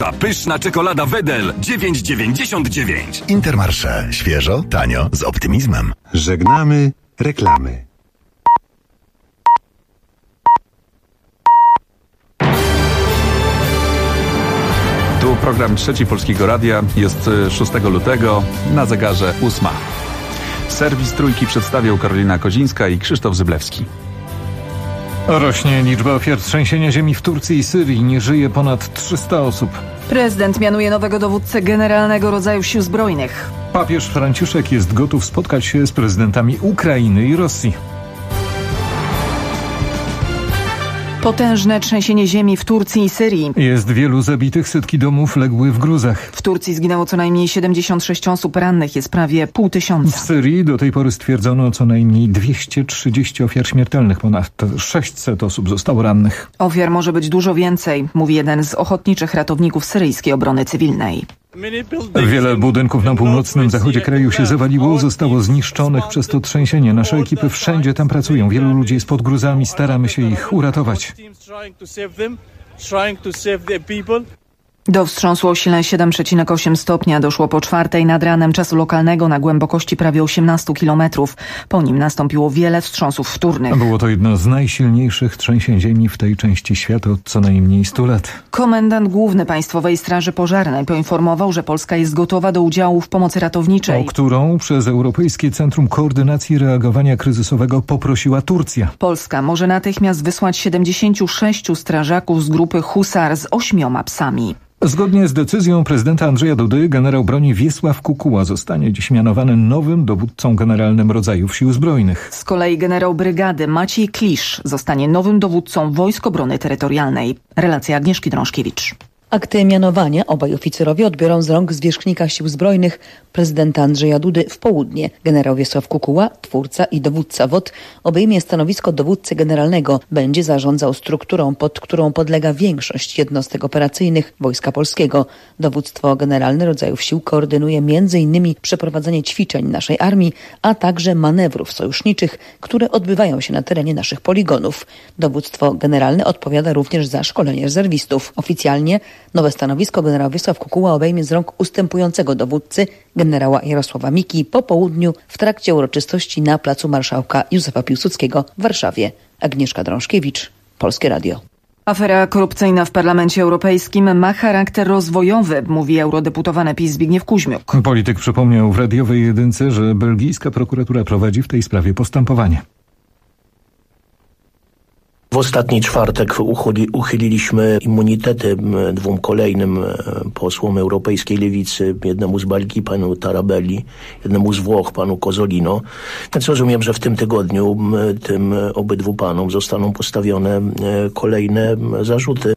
Nowa, pyszna czekolada Wedel 9,99. Intermarché. Świeżo, tanio, z optymizmem. Żegnamy reklamy. Tu program Trzeci Polskiego Radia. Jest 6 lutego, na zegarze 8. Serwis Trójki przedstawiał Karolina Kozińska i Krzysztof Zyblewski. Rośnie liczba ofiar trzęsienia ziemi w Turcji i Syrii. Nie żyje ponad 300 osób. Prezydent mianuje nowego dowódcę generalnego rodzaju sił zbrojnych. Papież Franciszek jest gotów spotkać się z prezydentami Ukrainy i Rosji. Potężne trzęsienie ziemi w Turcji i Syrii. Jest wielu zabitych, setki domów legły w gruzach. W Turcji zginęło co najmniej 76 osób, rannych jest prawie 500. W Syrii do tej pory stwierdzono co najmniej 230 ofiar śmiertelnych. Ponad 600 osób zostało rannych. Ofiar może być dużo więcej, mówi jeden z ochotniczych ratowników syryjskiej obrony cywilnej. Wiele budynków na północnym zachodzie kraju się zawaliło, zostało zniszczonych przez to trzęsienie. Nasze ekipy wszędzie tam pracują. Wielu ludzi jest pod gruzami, staramy się ich uratować. Do wstrząsu o sile 7,8 stopnia doszło po 4:00 nad ranem czasu lokalnego na głębokości prawie 18 km. Po nim nastąpiło wiele wstrząsów wtórnych. Było to jedno z najsilniejszych trzęsień ziemi w tej części świata od co najmniej 100 lat. Komendant Główny Państwowej Straży Pożarnej poinformował, że Polska jest gotowa do udziału w pomocy ratowniczej, o którą przez Europejskie Centrum Koordynacji Reagowania Kryzysowego poprosiła Turcja. Polska może natychmiast wysłać 76 strażaków z grupy Husar z 8 psami. Zgodnie z decyzją prezydenta Andrzeja Dudy generał broni Wiesław Kukuła zostanie dziś mianowany nowym dowódcą generalnym rodzajów sił zbrojnych. Z kolei generał brygady Maciej Klisz zostanie nowym dowódcą Wojsk Obrony Terytorialnej. Relacja Agnieszki Drążkiewicz. Akty mianowania obaj oficerowie odbiorą z rąk zwierzchnika sił zbrojnych prezydenta Andrzeja Dudy w południe. Generał Wiesław Kukuła, twórca i dowódca WOT, obejmie stanowisko dowódcy generalnego. Będzie zarządzał strukturą, pod którą podlega większość jednostek operacyjnych Wojska Polskiego. Dowództwo generalne rodzajów sił koordynuje m.in. przeprowadzenie ćwiczeń naszej armii, a także manewrów sojuszniczych, które odbywają się na terenie naszych poligonów. Dowództwo generalne odpowiada również za szkolenie rezerwistów. Oficjalnie nowe stanowisko generał Wiesław Kukuła obejmie z rąk ustępującego dowódcy generała Jarosława Miki po południu w trakcie uroczystości na placu Marszałka Józefa Piłsudskiego w Warszawie. Agnieszka Drążkiewicz, Polskie Radio. Afera korupcyjna w Parlamencie Europejskim ma charakter rozwojowy, mówi eurodeputowany PiS Zbigniew Kuźmiuk. Polityk przypomniał w radiowej jedynce, że belgijska prokuratura prowadzi w tej sprawie postępowanie. W ostatni czwartek uchyliliśmy immunitety dwóm kolejnym posłom Europejskiej Lewicy, jednemu z Belgii, panu Tarabelli, jednemu z Włoch, panu Cozzolino. Więc rozumiem, że w tym tygodniu tym obydwu panom zostaną postawione kolejne zarzuty.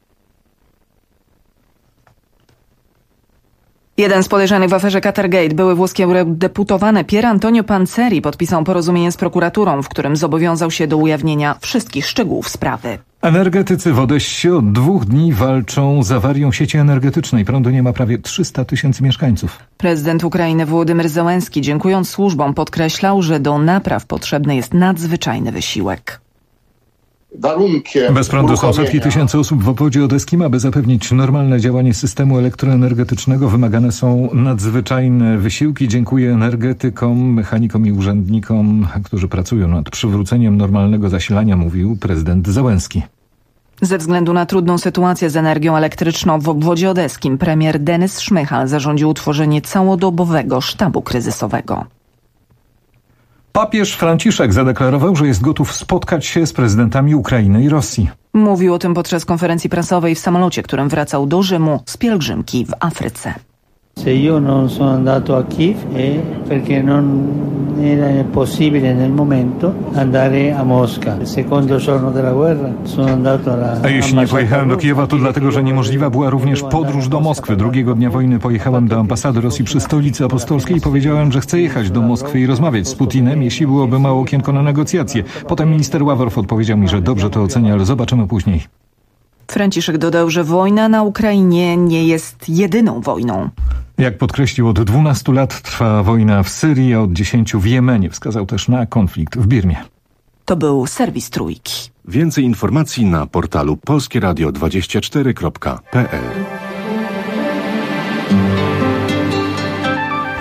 Jeden z podejrzanych w aferze Qatargate, były włoski eurodeputowany Pier Antonio Panzeri, podpisał porozumienie z prokuraturą, w którym zobowiązał się do ujawnienia wszystkich szczegółów sprawy. Energetycy w Odessie od 2 dni walczą z awarią sieci energetycznej. Prądu nie ma prawie 300 000 mieszkańców. Prezydent Ukrainy Wołodymyr Zełenski, dziękując służbom, podkreślał, że do napraw potrzebny jest nadzwyczajny wysiłek. Bez prądu są setki tysięcy osób w obwodzie odeskim. Aby zapewnić normalne działanie systemu elektroenergetycznego, wymagane są nadzwyczajne wysiłki. Dziękuję energetykom, mechanikom i urzędnikom, którzy pracują nad przywróceniem normalnego zasilania, mówił prezydent Zełenski. Ze względu na trudną sytuację z energią elektryczną w obwodzie odeskim premier Denys Szmychal zarządził utworzenie całodobowego sztabu kryzysowego. Papież Franciszek zadeklarował, że jest gotów spotkać się z prezydentami Ukrainy i Rosji. Mówił o tym podczas konferencji prasowej w samolocie, którym wracał do Rzymu z pielgrzymki w Afryce. Se io non sono andato a Kiev è perché non era possibile nel momento andare a Mosca. Il secondo giorno della guerra sono andato alla. A jeśli nie pojechałem do Kijowa, to dlatego, że niemożliwa była również podróż do Moskwy. Drugiego dnia wojny pojechałem do ambasady Rosji przy Stolicy Apostolskiej i powiedziałem, że chcę jechać do Moskwy i rozmawiać z Putinem, jeśli byłoby mało okienko na negocjacje. Potem minister Ławrow odpowiedział mi, że dobrze to ocenia, ale zobaczymy później. Franciszek dodał, że wojna na Ukrainie nie jest jedyną wojną. Jak podkreślił, od 12 lat trwa wojna w Syrii, a od 10 w Jemenie. Wskazał też na konflikt w Birmie. To był serwis Trójki. Więcej informacji na portalu polskieradio24.pl.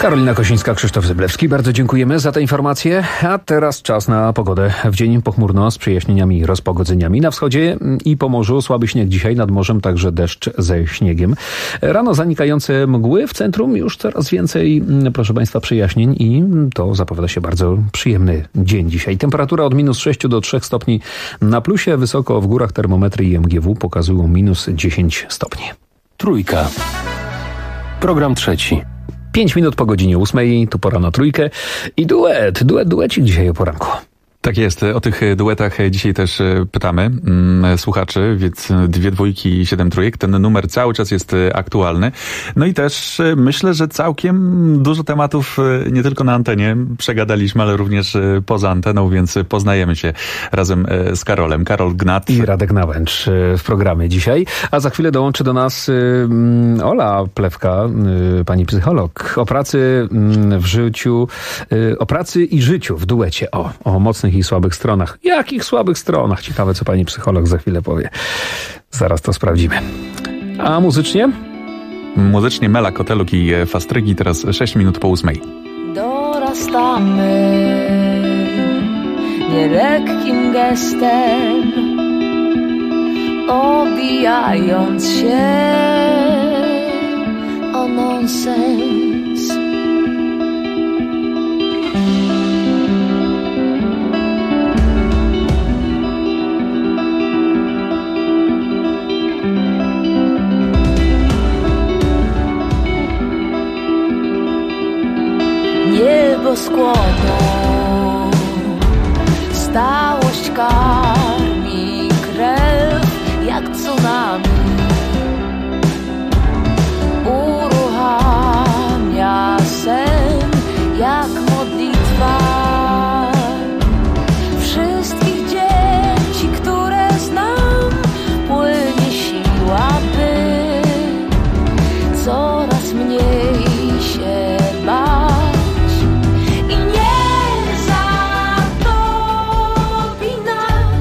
Karolina Kosińska, Krzysztof Zyblewski. Bardzo dziękujemy za te informacje. A teraz czas na pogodę. W dzień pochmurno z przejaśnieniami i rozpogodzeniami. Na wschodzie i Pomorzu słaby śnieg dzisiaj, nad morzem także deszcz ze śniegiem. Rano zanikające mgły, w centrum już coraz więcej, proszę Państwa, przejaśnień i to zapowiada się bardzo przyjemny dzień dzisiaj. Temperatura od -6 do 3 stopni na plusie. Wysoko w górach termometry i MGW pokazują -10 stopni. Trójka. Program trzeci. 5 minut po godzinie 8, tu pora na trójkę i duecik dzisiaj o poranku. Tak jest, o tych duetach dzisiaj też pytamy słuchaczy, więc 2 dwójki i 7 trójek. Ten numer cały czas jest aktualny. No i też myślę, że całkiem dużo tematów nie tylko na antenie przegadaliśmy, ale również poza anteną, więc poznajemy się razem z Karolem. Karol Gnat i Radek Nałęcz w programie dzisiaj. A za chwilę dołączy do nas Ola Plewka, pani psycholog, o pracy w życiu, o pracy i życiu w duecie. O mocnych i słabych stronach. Jakich słabych stronach? Ciekawe, co pani psycholog za chwilę powie. Zaraz to sprawdzimy. A muzycznie? Muzycznie Mela Koteluk i Fastrygi. Teraz 6 minut po 8. Dorastamy nielekkim gestem, obijając się o nonsens. Niebo skłoną, stałość karmi krew jak tsunami, uruchamia sen jak modlitwa. Wszystkich dzieci, które znam, płynie siła, by coraz mniej się bać. I nie zatopi nas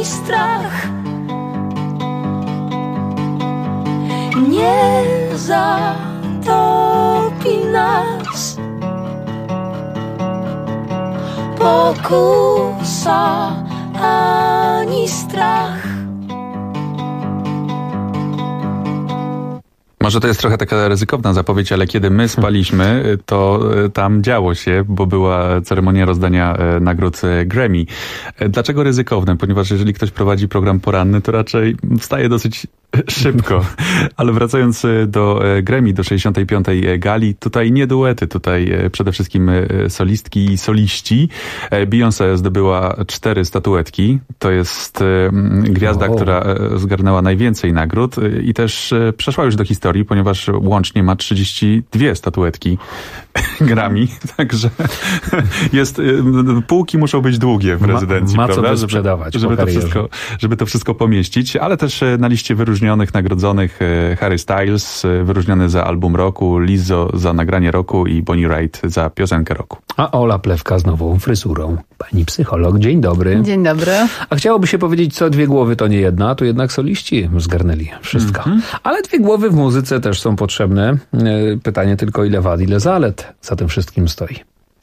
strach nie zatopi nas. Pokusa ani strach. Może to jest trochę taka ryzykowna zapowiedź, ale kiedy my spaliśmy, to tam działo się, bo była ceremonia rozdania nagród Grammy. Dlaczego ryzykowne? Ponieważ jeżeli ktoś prowadzi program poranny, to raczej wstaje dosyć szybko. Ale wracając do Grammy, do 65. gali, tutaj nie duety, tutaj przede wszystkim solistki i soliści. Beyoncé zdobyła 4 statuetki. To jest gwiazda, która zgarnęła najwięcej nagród i też przeszła już do historii, ponieważ łącznie ma 32 statuetki Grammy. Także jest, półki muszą być długie w rezydencji, ma prawda? Co sprzedawać żeby to wszystko pomieścić, ale też na liście wyróżnionych, nagrodzonych Harry Styles, wyróżniony za album roku, Lizzo za nagranie roku i Bonnie Raitt za piosenkę roku. A Ola Plewka z nową fryzurą. Pani psycholog, dzień dobry. Dzień dobry. A chciałoby się powiedzieć, co 2 głowy to nie jedna, tu jednak soliści zgarnęli wszystko. Ale 2 głowy w muzyce też są potrzebne. Pytanie tylko, ile wad, ile zalet za tym wszystkim stoi.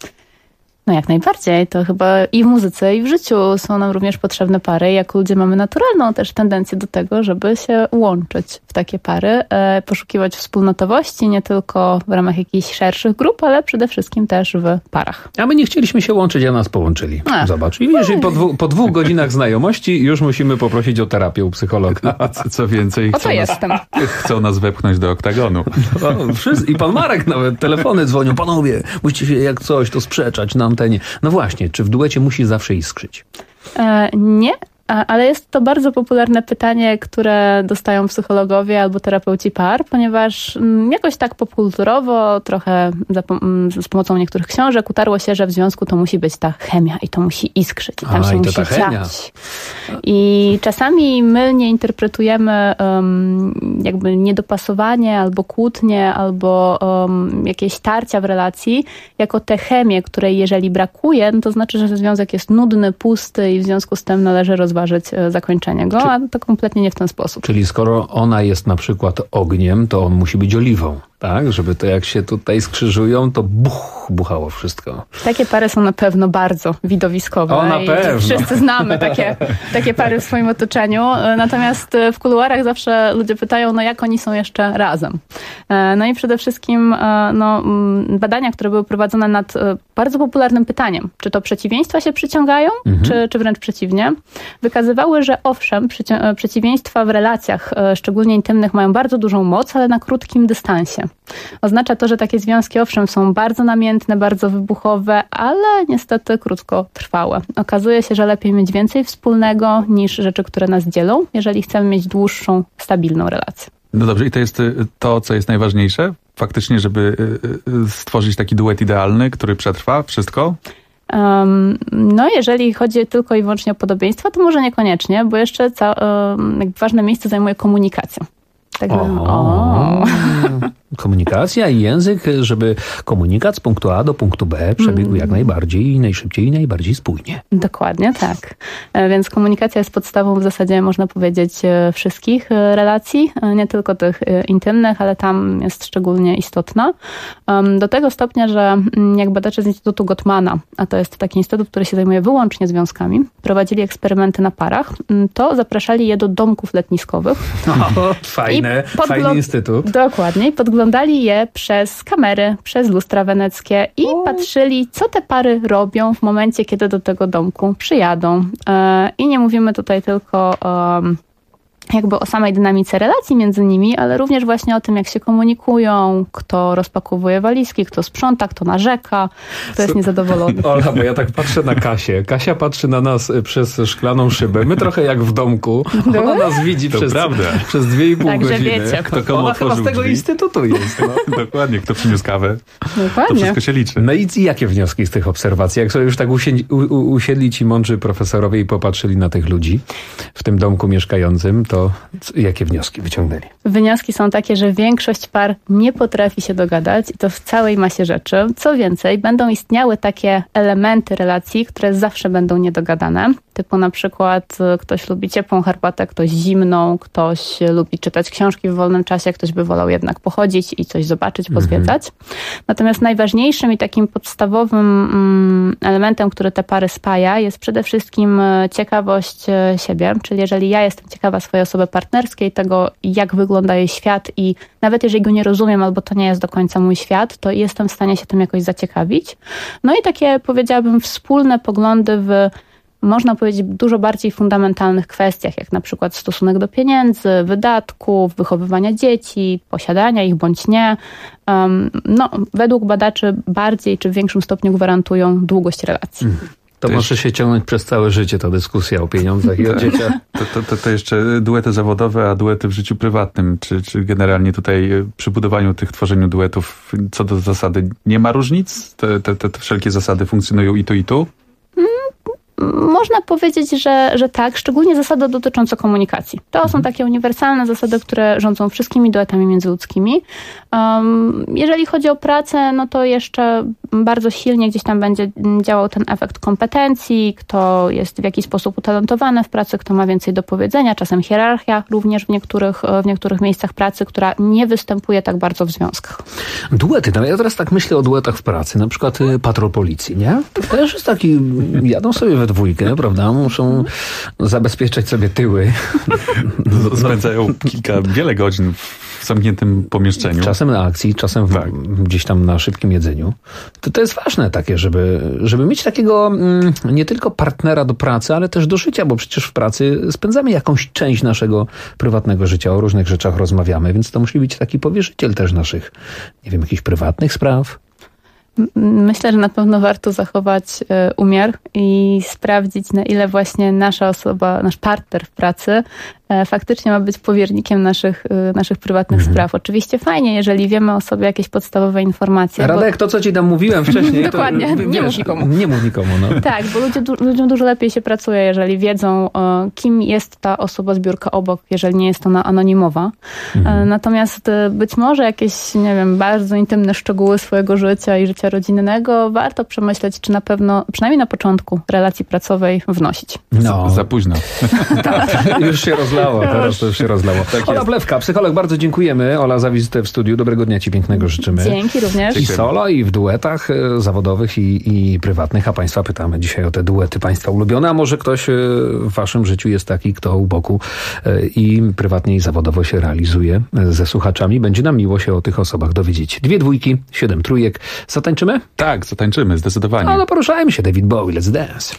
No jak najbardziej. To chyba i w muzyce, i w życiu są nam również potrzebne pary. Jako ludzie mamy naturalną też tendencję do tego, żeby się łączyć w takie pary, poszukiwać wspólnotowości, nie tylko w ramach jakichś szerszych grup, ale przede wszystkim też w parach. A my nie chcieliśmy się łączyć, a nas połączyli. Zobacz. I wiesz, po 2 godzinach znajomości już musimy poprosić o terapię u psychologa. Co więcej, chcą nas wepchnąć do oktagonu. I pan Marek nawet, telefony dzwonią. Panowie, musicie się jak coś to sprzeczać na antenie. No właśnie, czy w duecie musi zawsze iskrzyć? Nie. Ale jest to bardzo popularne pytanie, które dostają psychologowie albo terapeuci par, ponieważ jakoś tak popkulturowo, trochę z pomocą niektórych książek utarło się, że w związku to musi być ta chemia i to musi iskrzyć i tam się musi dziać. I czasami my nie interpretujemy jakby niedopasowanie albo kłótnie, albo jakieś tarcia w relacji jako tę chemię, której jeżeli brakuje, no to znaczy, że związek jest nudny, pusty i w związku z tym należy rozważyć zakończenie go, a to kompletnie nie w ten sposób. Czyli skoro ona jest na przykład ogniem, to on musi być oliwą, tak? Żeby to jak się tutaj skrzyżują, to buchało wszystko. Takie pary są na pewno bardzo widowiskowe. O, na pewno. Wszyscy znamy takie pary w swoim otoczeniu. Natomiast w kuluarach zawsze ludzie pytają, no jak oni są jeszcze razem. No i przede wszystkim badania, które były prowadzone nad bardzo popularnym pytaniem, czy to przeciwieństwa się przyciągają, czy wręcz przeciwnie, wykazywały, że owszem, przeciwieństwa w relacjach, szczególnie intymnych, mają bardzo dużą moc, ale na krótkim dystansie. Oznacza to, że takie związki owszem są bardzo namiętne, bardzo wybuchowe, ale niestety krótkotrwałe. Okazuje się, że lepiej mieć więcej wspólnego niż rzeczy, które nas dzielą, jeżeli chcemy mieć dłuższą, stabilną relację. No dobrze, i to jest to, co jest najważniejsze? Faktycznie, żeby stworzyć taki duet idealny, który przetrwa wszystko? No, jeżeli chodzi tylko i wyłącznie o podobieństwa, to może niekoniecznie, bo jeszcze ważne miejsce zajmuje komunikacja. Komunikacja i język, żeby komunikat z punktu A do punktu B przebiegł jak najbardziej, najszybciej i najbardziej spójnie. Dokładnie tak. Więc komunikacja jest podstawą w zasadzie, można powiedzieć, wszystkich relacji, nie tylko tych intymnych, ale tam jest szczególnie istotna. Do tego stopnia, że jak badacze z Instytutu Gottmana, a to jest taki instytut, który się zajmuje wyłącznie związkami, prowadzili eksperymenty na parach, to zapraszali je do domków letniskowych. Fajny instytut. Dokładnie. Podglądali je przez kamery, przez lustra weneckie i patrzyli, co te pary robią w momencie, kiedy do tego domku przyjadą. I nie mówimy tutaj tylko jakby o samej dynamice relacji między nimi, ale również właśnie o tym, jak się komunikują, kto rozpakowuje walizki, kto sprząta, kto narzeka, kto jest niezadowolony. Ola, bo ja tak patrzę na Kasię. Kasia patrzy na nas przez szklaną szybę. My trochę jak w domku. Ona nas widzi przez 2,5 godziny. Wiecie. Kto komu Ona chyba z tego instytutu jest. No. Dokładnie, kto przyniósł kawę. Dokładnie. To wszystko się liczy. No i jakie wnioski z tych obserwacji? Jak sobie już tak usiedli ci mądrzy profesorowie i popatrzyli na tych ludzi w tym domku mieszkającym, to to jakie wnioski wyciągnęli? Wnioski są takie, że większość par nie potrafi się dogadać i to w całej masie rzeczy. Co więcej, będą istniały takie elementy relacji, które zawsze będą niedogadane. Typu na przykład ktoś lubi ciepłą herbatę, ktoś zimną, ktoś lubi czytać książki w wolnym czasie, ktoś by wolał jednak pochodzić i coś zobaczyć, pozwiedzać. Natomiast najważniejszym i takim podstawowym elementem, który te pary spaja, jest przede wszystkim ciekawość siebie. Czyli jeżeli ja jestem ciekawa swojej osoby partnerskiej, tego jak wygląda jej świat i nawet jeżeli go nie rozumiem albo to nie jest do końca mój świat, to jestem w stanie się tym jakoś zaciekawić. No i takie, powiedziałabym, wspólne poglądy w, można powiedzieć, dużo bardziej fundamentalnych kwestiach, jak na przykład stosunek do pieniędzy, wydatków, wychowywania dzieci, posiadania ich bądź nie. Według badaczy bardziej czy w większym stopniu gwarantują długość relacji. To może się ciągnąć przez całe życie ta dyskusja o pieniądzach i o dzieciach. To jeszcze duety zawodowe, a duety w życiu prywatnym. Czy generalnie tutaj przy budowaniu tworzeniu duetów co do zasady nie ma różnic? Te wszelkie zasady funkcjonują i tu, i tu? Można powiedzieć, że tak, szczególnie zasady dotyczące komunikacji. To są takie uniwersalne zasady, które rządzą wszystkimi duetami międzyludzkimi. Jeżeli chodzi o pracę, no to jeszcze bardzo silnie gdzieś tam będzie działał ten efekt kompetencji, kto jest w jakiś sposób utalentowany w pracy, kto ma więcej do powiedzenia, czasem hierarchia również w niektórych miejscach pracy, która nie występuje tak bardzo w związkach. Duety, no ja teraz tak myślę o duetach w pracy, na przykład patrol policji, nie? To też jest taki, jadą sobie we dwójkę, prawda? Muszą zabezpieczać sobie tyły. Spędzają wiele godzin w zamkniętym pomieszczeniu. Czasem na akcji, czasem gdzieś tam na szybkim jedzeniu. To jest ważne takie, żeby mieć takiego nie tylko partnera do pracy, ale też do życia, bo przecież w pracy spędzamy jakąś część naszego prywatnego życia, o różnych rzeczach rozmawiamy, więc to musi być taki powierzyciel też naszych, nie wiem, jakichś prywatnych spraw. Myślę, że na pewno warto zachować umiar i sprawdzić, na ile właśnie nasza osoba, nasz partner w pracy faktycznie ma być powiernikiem naszych prywatnych spraw. Oczywiście fajnie, jeżeli wiemy o sobie jakieś podstawowe informacje. Radek, to co ci tam mówiłem wcześniej. Dokładnie, nie mów nikomu. Nie mów nikomu, no. Tak, bo ludziom dużo lepiej się pracuje, jeżeli wiedzą, kim jest ta osoba zbiórka obok, jeżeli nie jest ona anonimowa. Natomiast być może jakieś, nie wiem, bardzo intymne szczegóły swojego życia i życia rodzinnego warto przemyśleć, czy na pewno, przynajmniej na początku relacji pracowej wnosić. No. Za późno. Tak, już się rozlało. Teraz to już się rozlało. Tak Ola Wlewka, psycholog, bardzo dziękujemy. Ola, za wizytę w studiu. Dobrego dnia ci pięknego życzymy. Dzięki również. I solo, i w duetach zawodowych, i prywatnych. A państwa pytamy dzisiaj o te duety państwa ulubione. A może ktoś w waszym życiu jest taki, kto u boku i prywatnie, i zawodowo się realizuje ze słuchaczami. Będzie nam miło się o tych osobach dowiedzieć. 2 dwójki, 7 trójek. Zatańczymy? Tak, zatańczymy, zdecydowanie. No poruszajmy się. David Bowie, let's dance.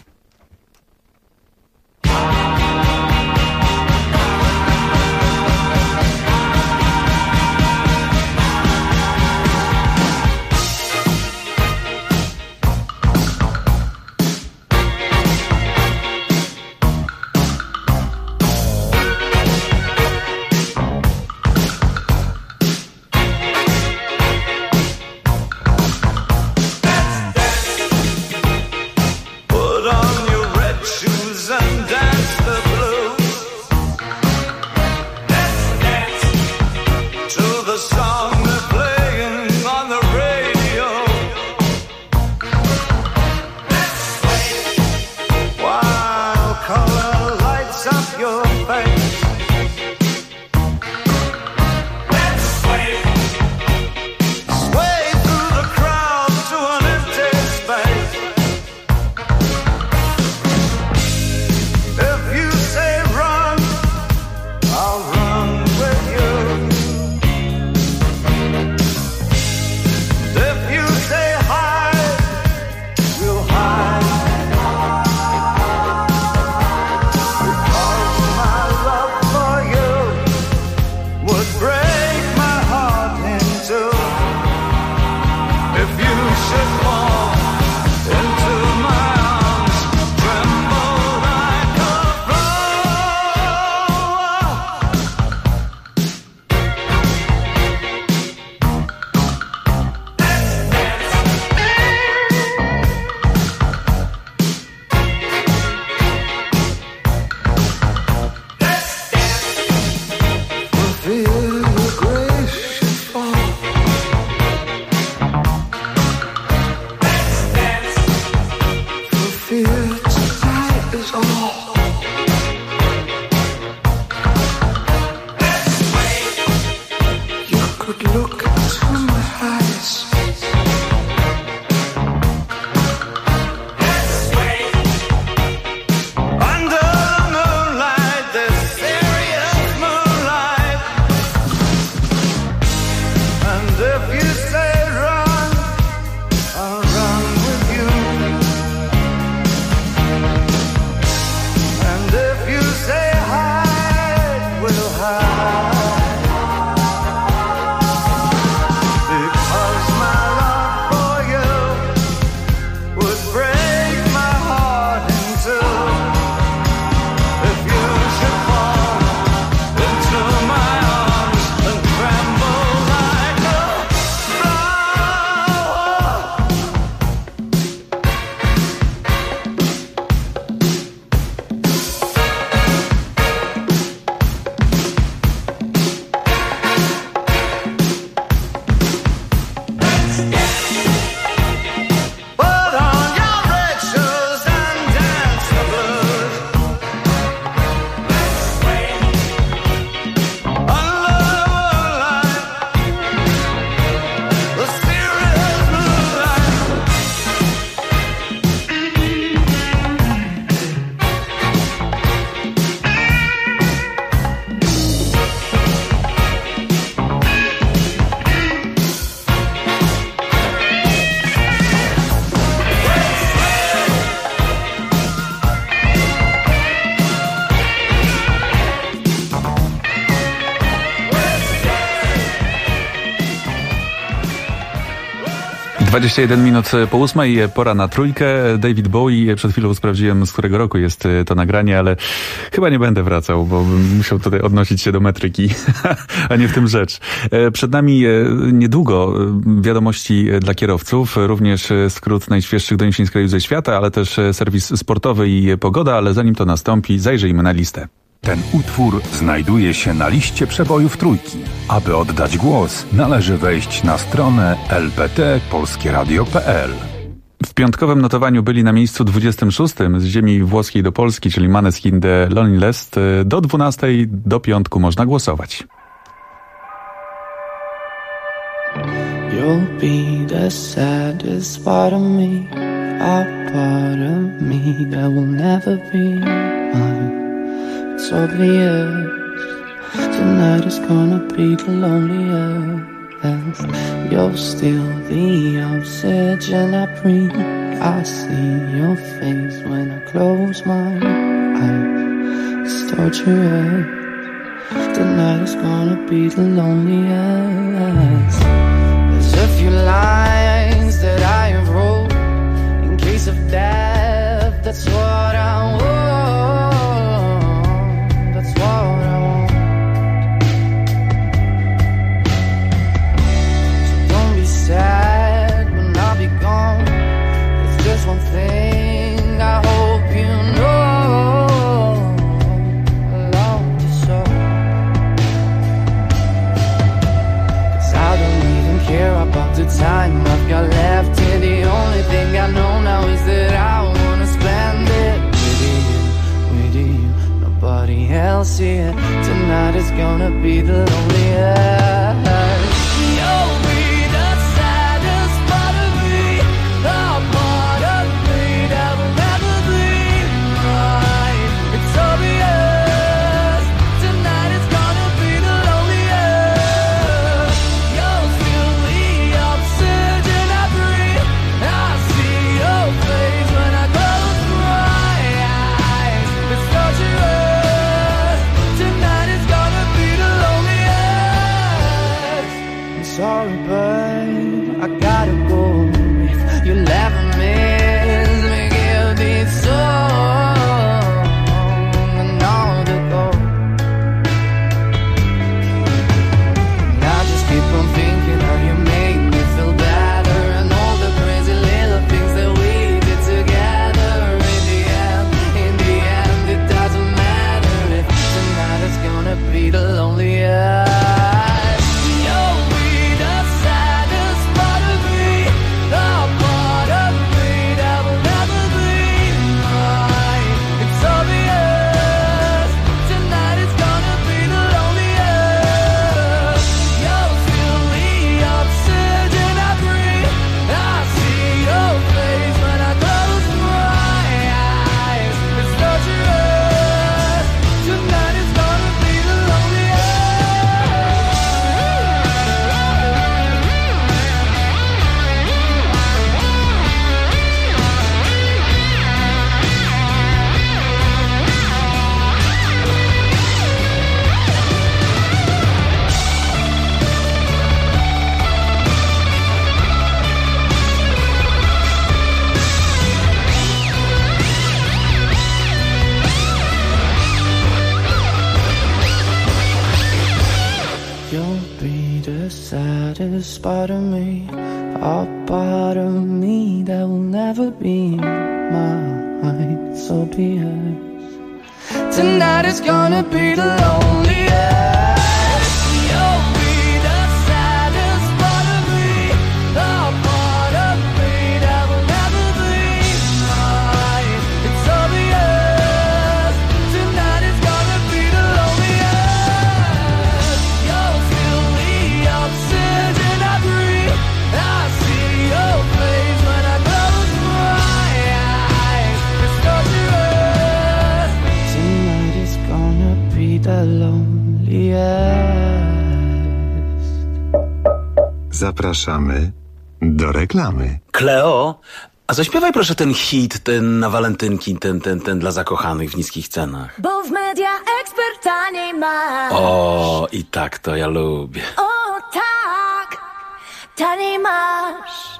My love 21 minut po 8, pora na trójkę. David Bowie, przed chwilą sprawdziłem, z którego roku jest to nagranie, ale chyba nie będę wracał, bo bym musiał tutaj odnosić się do metryki, a nie w tym rzecz. Przed nami niedługo wiadomości dla kierowców, również skrót najświeższych doniesień z kraju ze świata, ale też serwis sportowy i pogoda, ale zanim to nastąpi, zajrzyjmy na listę. Ten utwór znajduje się na liście przebojów trójki. Aby oddać głos, należy wejść na stronę lpt.polskieradio.pl. W piątkowym notowaniu byli na miejscu 26 z ziemi włoskiej do Polski, czyli Maneskin The Loneliness. Do 12 do piątku można głosować. You'll be the saddest part of me, a part of me that will never be mine. It's obvious tonight is gonna be the loneliest. You're still the oxygen I breathe. I see your face when I close my eyes. It's torturous. Tonight is gonna be the loneliest. There's a few lines that I have wrote in case of death. That's what I want. Sad when I'll be gone. There's just one thing I hope you know. I love you so. 'Cause I don't even care about the time I've got left here. The only thing I know now is that I wanna spend it with you. Nobody else here. Tonight is gonna be the loneliest. Sorry, but I gotta go. If you never miss me, give this song another go. And I just keep on thinking how you make me feel better, and all the crazy little things that we did together. In the end, it doesn't matter if tonight is gonna be the loneliest. Part of me, a part of me that will never be mine. So be it. Tonight is gonna be the loneliest. Zapraszamy do reklamy. Kleo, a zaśpiewaj proszę ten hit, ten na walentynki, ten dla zakochanych w niskich cenach. Bo w Media Expert taniej masz. O, i tak to ja lubię. O tak, taniej masz.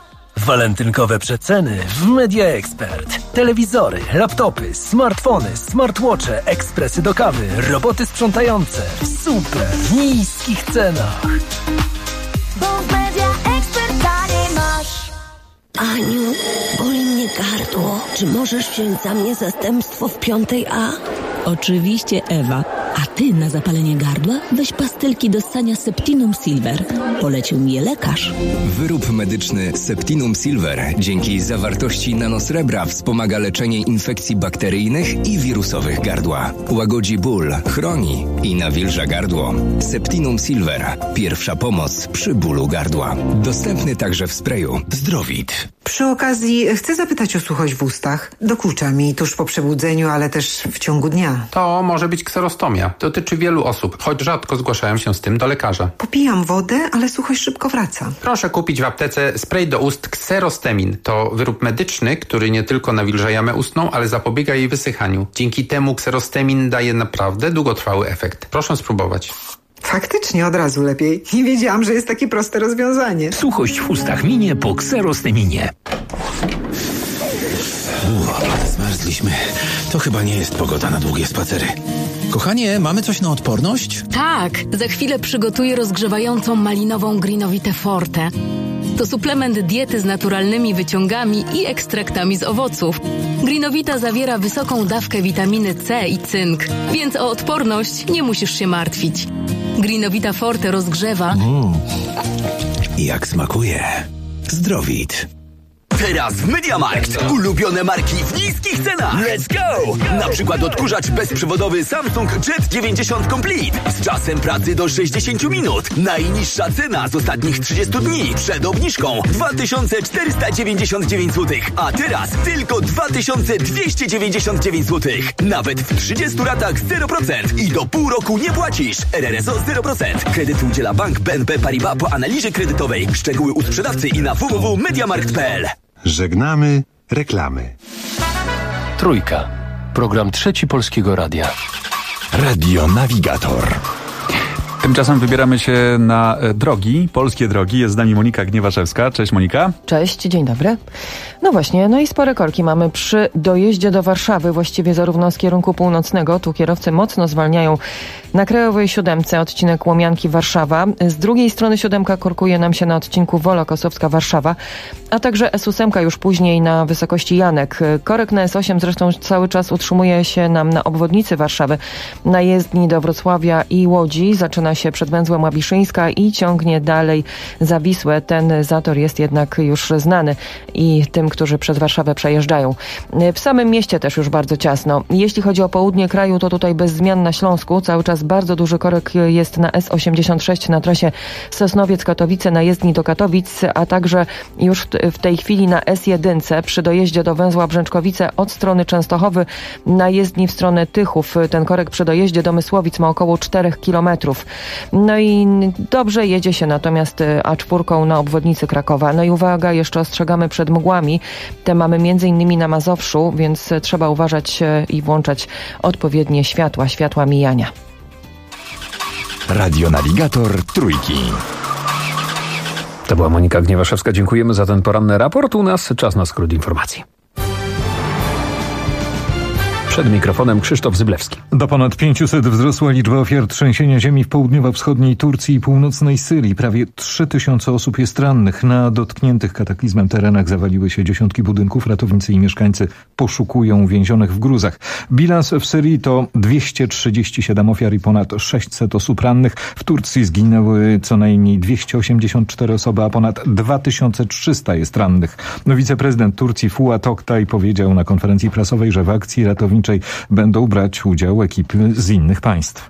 Walentynkowe przeceny w Media Expert. Telewizory, laptopy, smartfony, smartwatche, ekspresy do kawy, roboty sprzątające w super niskich cenach. Bo w Media Expert taniej masz. Aniu, boli mnie gardło. Czy możesz wziąć za mnie zastępstwo w 5A? Oczywiście, Ewa. A ty na zapalenie gardła weź pastylki do ssania Septinum Silver. Polecił mi je lekarz. Wyrób medyczny Septinum Silver dzięki zawartości nanosrebra wspomaga leczenie infekcji bakteryjnych i wirusowych gardła. Łagodzi ból, chroni i nawilża gardło. Septinum Silver. Pierwsza pomoc przy bólu gardła. Dostępny także w sprayu. Zdrowit. Przy okazji chcę zapytać o suchość w ustach. Dokucza mi tuż po przebudzeniu, ale też w ciągu dnia. To może być kserostomia. Dotyczy wielu osób, choć rzadko zgłaszają się z tym do lekarza. Popijam wodę, ale suchość szybko wraca. Proszę kupić w aptece spray do ust Xerostemin. To wyrób medyczny, który nie tylko nawilża jamę ustną, ale zapobiega jej wysychaniu. Dzięki temu Xerostemin daje naprawdę długotrwały efekt. Proszę spróbować. Faktycznie od razu lepiej. Nie wiedziałam, że jest takie proste rozwiązanie. Suchość w ustach minie po Xerosteminie. Zmarzliśmy. To chyba nie jest pogoda na długie spacery. Kochanie, mamy coś na odporność? Tak, za chwilę przygotuję rozgrzewającą malinową Greenowitę Forte. To suplement diety z naturalnymi wyciągami i ekstraktami z owoców. Greenowita zawiera wysoką dawkę witaminy C i cynk, więc o odporność nie musisz się martwić. Greenowita Forte rozgrzewa. Jak smakuje. Zdrowit. Teraz w MediaMarkt. Ulubione marki w niskich cenach. Let's go! Na przykład odkurzacz bezprzewodowy Samsung Jet 90 Complete z czasem pracy do 60 minut. Najniższa cena z ostatnich 30 dni przed obniżką 2499 zł. A teraz tylko 2299 zł. Nawet w 30 ratach 0% i do pół roku nie płacisz. RRSO 0%. Kredyt udziela Bank BNP Paribas po analizie kredytowej. Szczegóły u sprzedawcy i na www.mediamarkt.pl. Żegnamy reklamy. Trójka. Program Trzeci Polskiego Radia. Radio Navigator. Tymczasem wybieramy się na drogi, polskie drogi. Jest z nami Monika Gniewaszewska. Cześć Monika. Cześć, dzień dobry. No właśnie, no i spore korki mamy przy dojeździe do Warszawy, właściwie zarówno z kierunku północnego, tu kierowcy mocno zwalniają na Krajowej 7 odcinek Łomianki-Warszawa. Z drugiej strony 7 korkuje nam się na odcinku Wola Kosowska-Warszawa, a także S8 już później na wysokości Janek. Korek na S8 zresztą cały czas utrzymuje się nam na obwodnicy Warszawy, na jezdni do Wrocławia i Łodzi. Zaczyna się przed węzłem Łabiszyńska i ciągnie dalej za Wisłę. Ten zator jest jednak już znany i tym, którzy przez Warszawę przejeżdżają. W samym mieście też już bardzo ciasno. Jeśli chodzi o południe kraju, to tutaj bez zmian na Śląsku. Cały czas bardzo duży korek jest na S86 na trasie Sosnowiec-Katowice na jezdni do Katowic, a także już w tej chwili na S1 przy dojeździe do węzła Brzęczkowice od strony Częstochowy na jezdni w stronę Tychów. Ten korek przy dojeździe do Mysłowic ma około 4 km. No i dobrze jedzie się natomiast A4 na obwodnicy Krakowa. No i uwaga, jeszcze ostrzegamy przed mgłami. Te mamy m.in. na Mazowszu, więc trzeba uważać i włączać odpowiednie światła mijania. Radio Navigator Trójki. To była Monika Gniewaszewska. Dziękujemy za ten poranny raport. U nas czas na skrót informacji. Przed mikrofonem Krzysztof Zyblewski. Do ponad 500 wzrosła liczba ofiar trzęsienia ziemi w południowo-wschodniej Turcji i północnej Syrii. Prawie 3000 osób jest rannych. Na dotkniętych kataklizmem terenach zawaliły się dziesiątki budynków. Ratownicy i mieszkańcy poszukują więzionych w gruzach. Bilans w Syrii to 237 ofiar i ponad 600 osób rannych. W Turcji zginęły co najmniej 284 osoby, a ponad 2300 jest rannych. Wiceprezydent Turcji Fuat Oktay powiedział na konferencji prasowej, że w akcji ratowniczej będą brać udział ekipy z innych państw.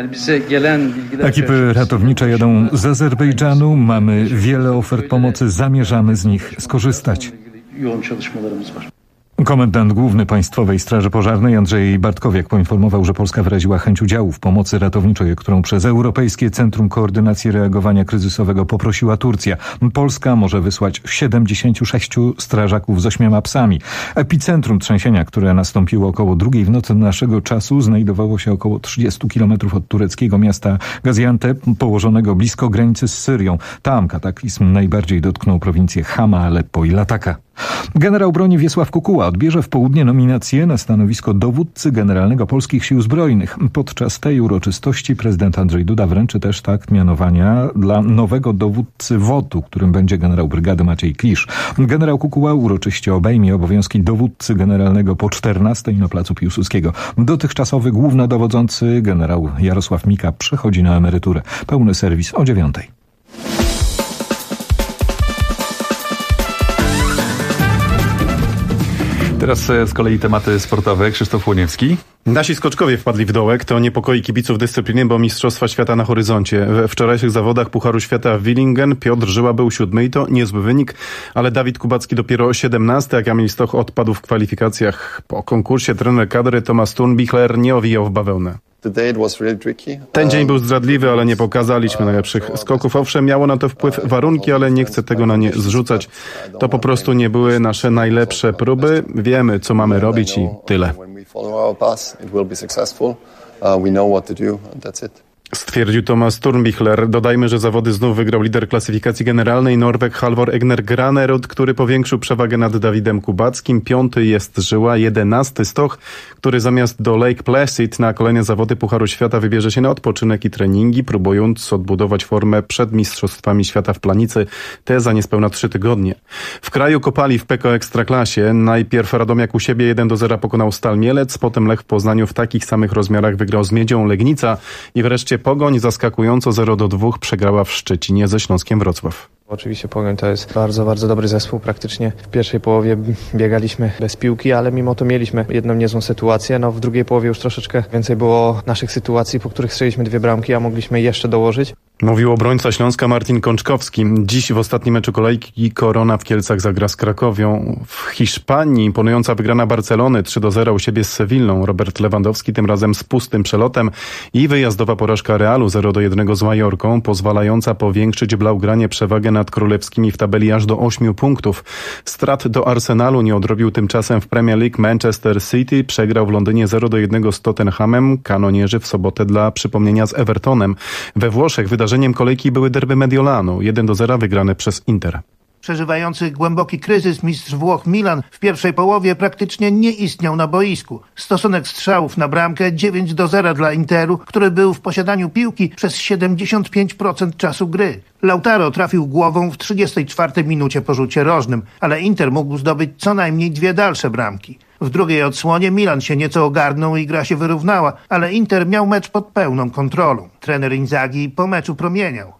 Ekipy ratownicze jadą z Azerbejdżanu. Mamy wiele ofert pomocy, zamierzamy z nich skorzystać. Komendant Główny Państwowej Straży Pożarnej Andrzej Bartkowiak poinformował, że Polska wyraziła chęć udziału w pomocy ratowniczej, którą przez Europejskie Centrum Koordynacji Reagowania Kryzysowego poprosiła Turcja. Polska może wysłać 76 strażaków z 8 psami. Epicentrum trzęsienia, które nastąpiło około 2 w nocy naszego czasu, znajdowało się około 30 km od tureckiego miasta Gaziantep, położonego blisko granicy z Syrią. Tam kataklizm najbardziej dotknął prowincje Hama, Aleppo i Lataka. Generał broni Wiesław Kukuła odbierze w południe nominację na stanowisko dowódcy generalnego Polskich Sił Zbrojnych. Podczas tej uroczystości prezydent Andrzej Duda wręczy też akt mianowania dla nowego dowódcy WOT-u, którym będzie generał brygady Maciej Klisz. Generał Kukuła uroczyście obejmie obowiązki dowódcy generalnego po 14 na placu Piłsudskiego. Dotychczasowy głównodowodzący generał Jarosław Mika przechodzi na emeryturę. Pełny serwis o 9. Teraz z kolei tematy sportowe. Krzysztof Łoniewski. Nasi skoczkowie wpadli w dołek. To niepokoi kibiców dyscypliny, bo Mistrzostwa Świata na horyzoncie. We wczorajszych zawodach Pucharu Świata w Willingen Piotr Żyła był 7. i to niezły wynik, ale Dawid Kubacki dopiero 17, a Kamil Stoch odpadł w kwalifikacjach. Po konkursie trener kadry Thomas Thurnbichler nie owijał w bawełnę. Ten dzień był zdradliwy, ale nie pokazaliśmy najlepszych skoków. Owszem, miało na to wpływ warunki, ale nie chcę tego na nie zrzucać. To po prostu nie były nasze najlepsze próby. Wiemy, co mamy robić i tyle. Stwierdził Thomas Thurnbichler. Dodajmy, że zawody znów wygrał lider klasyfikacji generalnej Norweg Halvor Egner Granerud, który powiększył przewagę nad Dawidem Kubackim. 5. jest Żyła, 11. Stoch, który zamiast do Lake Placid na kolejne zawody Pucharu Świata wybierze się na odpoczynek i treningi, próbując odbudować formę przed Mistrzostwami Świata w Planicy, te za niespełna 3 tygodnie. W kraju kopali w PKO Ekstraklasie. Najpierw Radomiak u siebie 1-0 pokonał Stal Mielec, potem Lech w Poznaniu w takich samych rozmiarach wygrał z Miedzią Legnica i wreszcie Pogoń zaskakująco 0-2 przegrała w Szczecinie ze Śląskiem Wrocław. Oczywiście Pogoń to jest bardzo, bardzo dobry zespół. Praktycznie w pierwszej połowie biegaliśmy bez piłki, ale mimo to mieliśmy jedną niezłą sytuację. W drugiej połowie już troszeczkę więcej było naszych sytuacji, po których strzeliśmy 2 bramki, a mogliśmy jeszcze dołożyć. Mówił obrońca Śląska Martin Kączkowski. Dziś w ostatnim meczu kolejki Korona w Kielcach zagra z Krakowią. W Hiszpanii imponująca wygrana Barcelony 3-0 u siebie z Sewillą. Robert Lewandowski tym razem z pustym przelotem i wyjazdowa porażka Realu 0-1 z Majorką, pozwalająca powiększyć Blaugranie przewagę nad królewskimi w tabeli aż do 8 punktów. Strat do Arsenalu nie odrobił tymczasem w Premier League Manchester City. Przegrał w Londynie 0-1 z Tottenhamem. Kanonierzy w sobotę dla przypomnienia z Evertonem. We Włoszech wydarzeniem kolejki były derby Mediolanu, 1-0 wygrane przez Inter. Przeżywający głęboki kryzys mistrz Włoch Milan w pierwszej połowie praktycznie nie istniał na boisku. Stosunek strzałów na bramkę 9-0 dla Interu, który był w posiadaniu piłki przez 75% czasu gry. Lautaro trafił głową w 34 minucie po rzucie rożnym, ale Inter mógł zdobyć co najmniej 2 dalsze bramki. W drugiej odsłonie Milan się nieco ogarnął i gra się wyrównała, ale Inter miał mecz pod pełną kontrolą. Trener Inzaghi po meczu promieniał.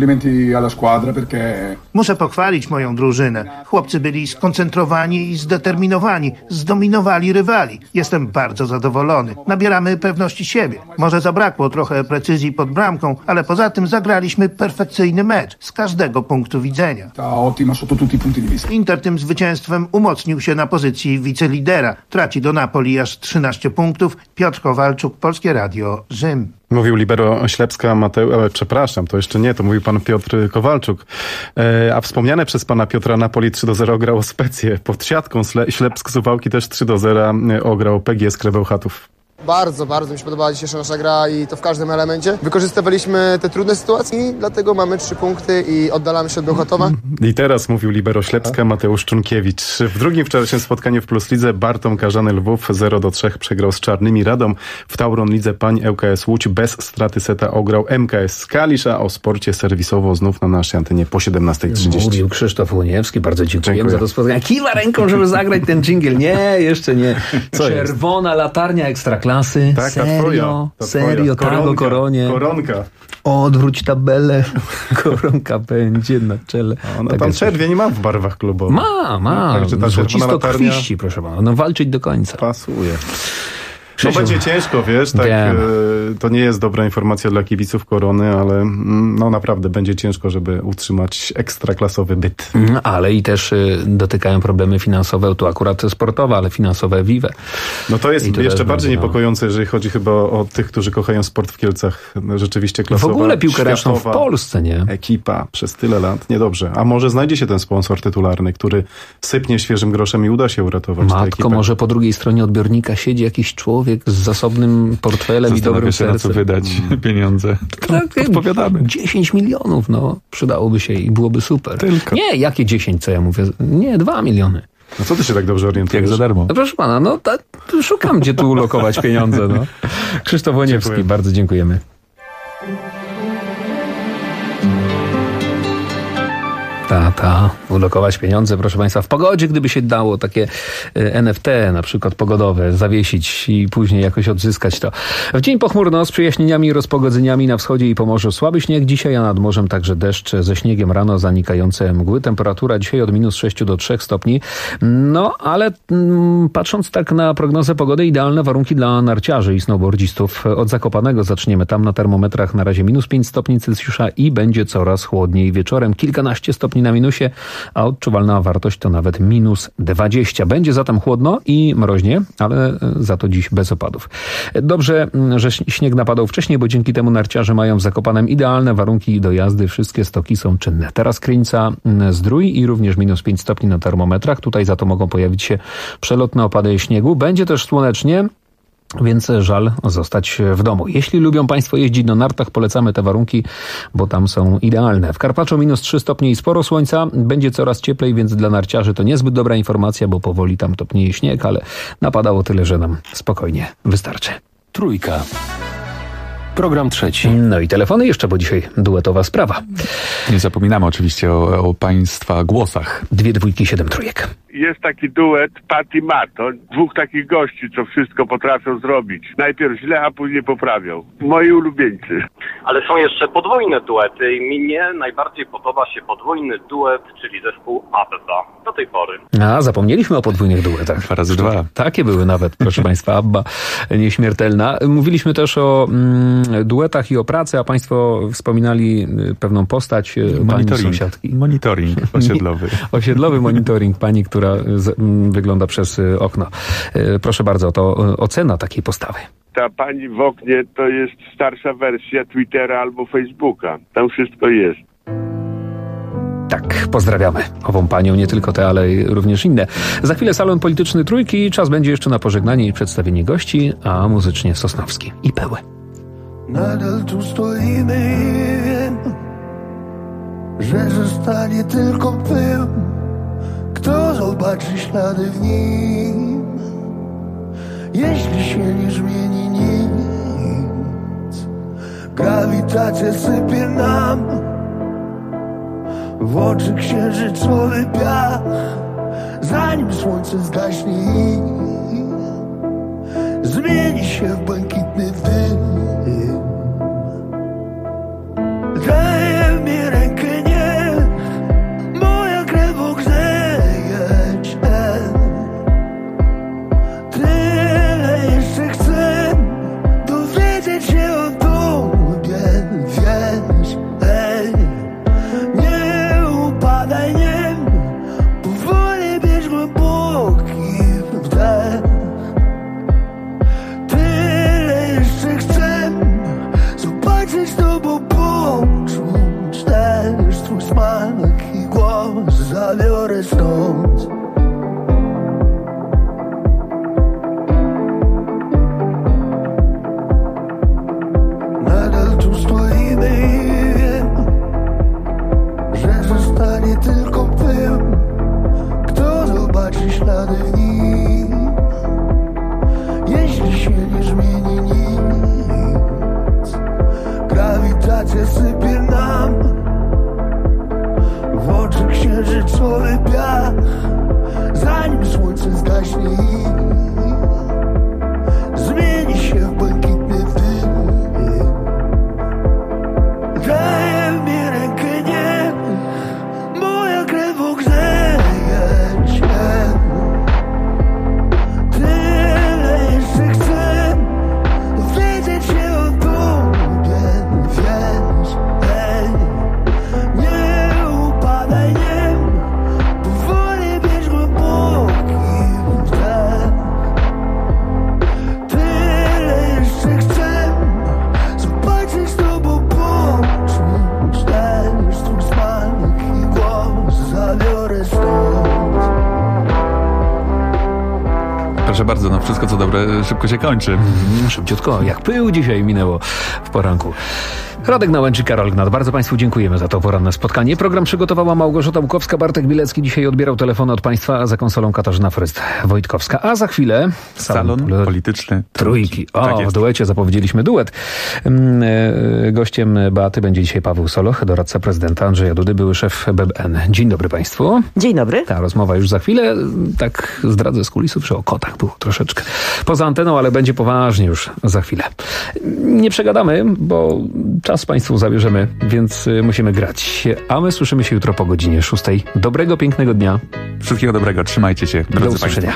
Muszę pochwalić moją drużynę. Chłopcy byli skoncentrowani i zdeterminowani, zdominowali rywali. Jestem bardzo zadowolony. Nabieramy pewności siebie. Może zabrakło trochę precyzji pod bramką, ale poza tym zagraliśmy perfekcyjny mecz z każdego punktu widzenia. Inter tym zwycięstwem umocnił się na pozycji wicelidera. Traci do Napoli aż 13 punktów. Piotr Kowalczuk, Polskie Radio, Rzym. Mówił libero Ślepska to jeszcze nie, to mówił pan Piotr Kowalczuk. A wspomniane przez pana Piotra Napoli 3-0 grało Specję. Pod siatką Ślepsk Suwałki też 3-0 ograł PGS Krebełchatów. Bardzo mi się podobała dzisiejsza nasza gra i to w każdym elemencie. Wykorzystywaliśmy te trudne sytuacje i dlatego mamy 3 punkty i oddalamy się od Bełchatowa. I teraz mówił libero Ślepska Mateusz Czunkiewicz. W drugim wczorajszym spotkaniu w Plus Lidze Bartom Karzany Lwów 0-3 przegrał z Czarnymi Radom. W Tauron Lidze Pań ŁKS Łódź bez straty seta ograł MKS Kalisz, a o sporcie serwisowo znów na naszej antenie po 17:30. Mówił Krzysztof Łoniewski, bardzo dziękujemy za to spotkanie. Kiwa ręką, żeby zagrać ten dżingiel. Nie, jeszcze nie. Czerwona latarnia Ekstraklasy. Tak, serio, Tango Koronie. Koronka. Odwróć tabelę. Koronka będzie na czele. Tam czerwień ma w barwach klubowych. Ma. Złocisto krwiści, proszę pana. Walczyć do końca. Pasuje. Będzie ciężko, wiesz, tak to nie jest dobra informacja dla kibiców Korony, ale no naprawdę będzie ciężko, żeby utrzymać ekstraklasowy byt. Ale i też dotykają problemy finansowe, tu akurat sportowe, ale finansowe Vive. No to jest jeszcze bardziej niepokojące, jeżeli chodzi chyba o tych, którzy kochają sport w Kielcach. Rzeczywiście klasowa, w ogóle piłkę ręczną w Polsce, nie? Ekipa przez tyle lat. Niedobrze. A może znajdzie się ten sponsor tytularny, który sypnie świeżym groszem i uda się uratować tę ekipę. Może po drugiej stronie odbiornika siedzi jakiś człowiek z zasobnym portfelem i dobrym sercem. Na co wydać pieniądze. Odpowiadamy. 10 milionów, przydałoby się i byłoby super. Tylko. Nie, jakie 10, co ja mówię? Nie, 2 miliony. No co ty się tak dobrze orientujesz? Jak za darmo. No proszę pana, szukam gdzie tu ulokować pieniądze. Krzysztof Łoniewski, dziękuję. Bardzo dziękujemy. Ulokować pieniądze, proszę Państwa, w pogodzie, gdyby się dało takie NFT na przykład pogodowe zawiesić i później jakoś odzyskać to. W dzień pochmurno z przejaśnieniami i rozpogodzeniami na wschodzie i Pomorzu słaby śnieg dzisiaj, a nad morzem także deszcz ze śniegiem rano, zanikające mgły. Temperatura dzisiaj od -6 do 3 stopni. Ale patrząc tak na prognozę pogody, idealne warunki dla narciarzy i snowboardzistów. Od Zakopanego zaczniemy. Tam na termometrach na razie -5 stopni Celsjusza i będzie coraz chłodniej. Wieczorem kilkanaście stopni na minusie, a odczuwalna wartość to nawet -20. Będzie zatem chłodno i mroźnie, ale za to dziś bez opadów. Dobrze, że śnieg napadał wcześniej, bo dzięki temu narciarze mają w Zakopanem idealne warunki do jazdy. Wszystkie stoki są czynne. Teraz Krynica, Zdrój i również -5 stopni na termometrach. Tutaj za to mogą pojawić się przelotne opady śniegu. Będzie też słonecznie, więc żal zostać w domu. Jeśli lubią Państwo jeździć na nartach, polecamy te warunki, bo tam są idealne. W Karpaczu -3 stopnie i sporo słońca. Będzie coraz cieplej, więc dla narciarzy to niezbyt dobra informacja, bo powoli tam topnieje śnieg, ale napadało tyle, że nam spokojnie wystarczy. Trójka. Program trzeci. No i telefony jeszcze, bo dzisiaj duetowa sprawa. Nie zapominamy oczywiście o Państwa głosach. 2 dwójki, 7 trójek. Jest taki duet Pat i Mato. 2 takich gości, co wszystko potrafią zrobić. Najpierw źle, a później poprawią. Moi ulubieńcy. Ale są jeszcze podwójne duety i mnie najbardziej podoba się podwójny duet, czyli zespół ABBA. Do tej pory. A, zapomnieliśmy o podwójnych duetach. 2 razy 2. Takie były nawet, proszę Państwa, ABBA nieśmiertelna. Mówiliśmy też o duetach i o pracy, a Państwo wspominali pewną postać pani sąsiadki. Monitoring osiedlowy. Osiedlowy monitoring pani, która wygląda przez okno. Proszę bardzo, to ocena takiej postawy. Ta pani w oknie to jest starsza wersja Twittera albo Facebooka. Tam wszystko jest. Tak, pozdrawiamy ową panią, nie tylko te, ale również inne. Za chwilę salon polityczny Trójki, czas będzie jeszcze na pożegnanie i przedstawienie gości, a muzycznie Sosnowski i Peły. Nadal tu stoimy, wiem, że zostanie tylko pył. Kto zobaczy ślady w nim, jeśli się nie zmieni nic? Grawitacja sypie nam w oczy księżycowy piach, zanim słońce zgaśnie i zmieni się w błękitny dym. Daj mi rękę, nie, moja krew ogrzeje cię. Tyle jeszcze chcę dowiedzieć się o tobie, wiesz, ej. Nie upadaj, nie, powoli bierz głęboki wdech. Tyle jeszcze chcę zobaczyć z tobą, poczuć też twój smak i głos. Zabiorę stąd. Nadal tu stoimy i wiem, że zostanie tylko pył. Kto zobaczy ślady w nim, jeśli się nie zmieni nic? Grawitacja sypie nam w oczy księżycowy piach, zanim słońce zgaśnie i zmieni się w błękitny dym. Daj mi rękę, nie, moja krew ogrzeje cię. Tyle jeszcze chcę wiedzieć się o bardzo. No wszystko co dobre szybko się kończy. Szybciutko, jak pył dzisiaj minęło w poranku. Radek Nałęcz i Karol Gnat. Bardzo Państwu dziękujemy za to poranne spotkanie. Program przygotowała Małgorzata Łukowska, Bartek Bilecki. Dzisiaj odbierał telefony od Państwa, a za konsolą Katarzyna Fryst-Wojtkowska. A za chwilę Salon Polityczny Trójki. W duecie zapowiedzieliśmy duet. Gościem Beaty będzie dzisiaj Paweł Soloch, doradca prezydenta Andrzeja Dudy, były szef BBN. Dzień dobry Państwu. Dzień dobry. Ta rozmowa już za chwilę. Tak zdradzę z kulisów, że o kotach było troszeczkę poza anteną, ale będzie poważnie już za chwilę. Nie przegadamy, bo czas Państwu zabierzemy, więc musimy grać. A my słyszymy się jutro po godzinie 6. Dobrego, pięknego dnia. Wszystkiego dobrego, trzymajcie się. Do usłyszenia.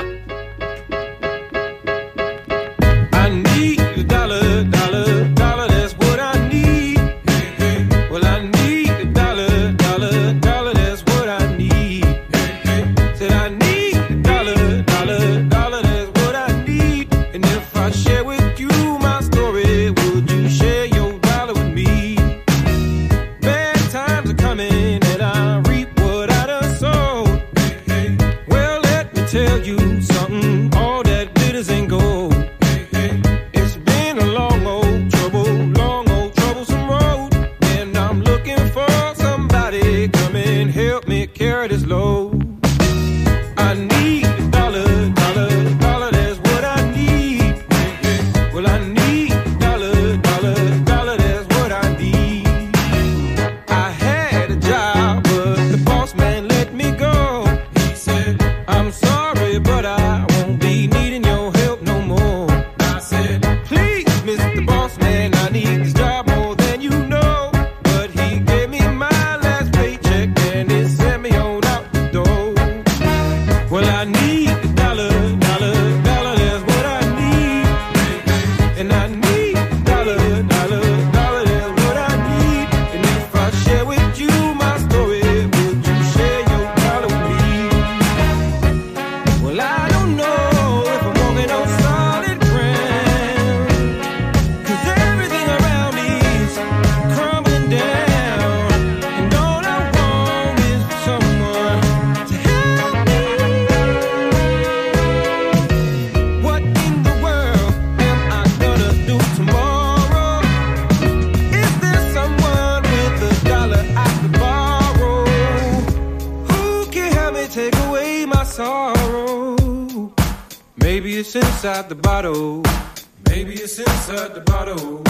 Inside the bottle, maybe it's inside the bottle.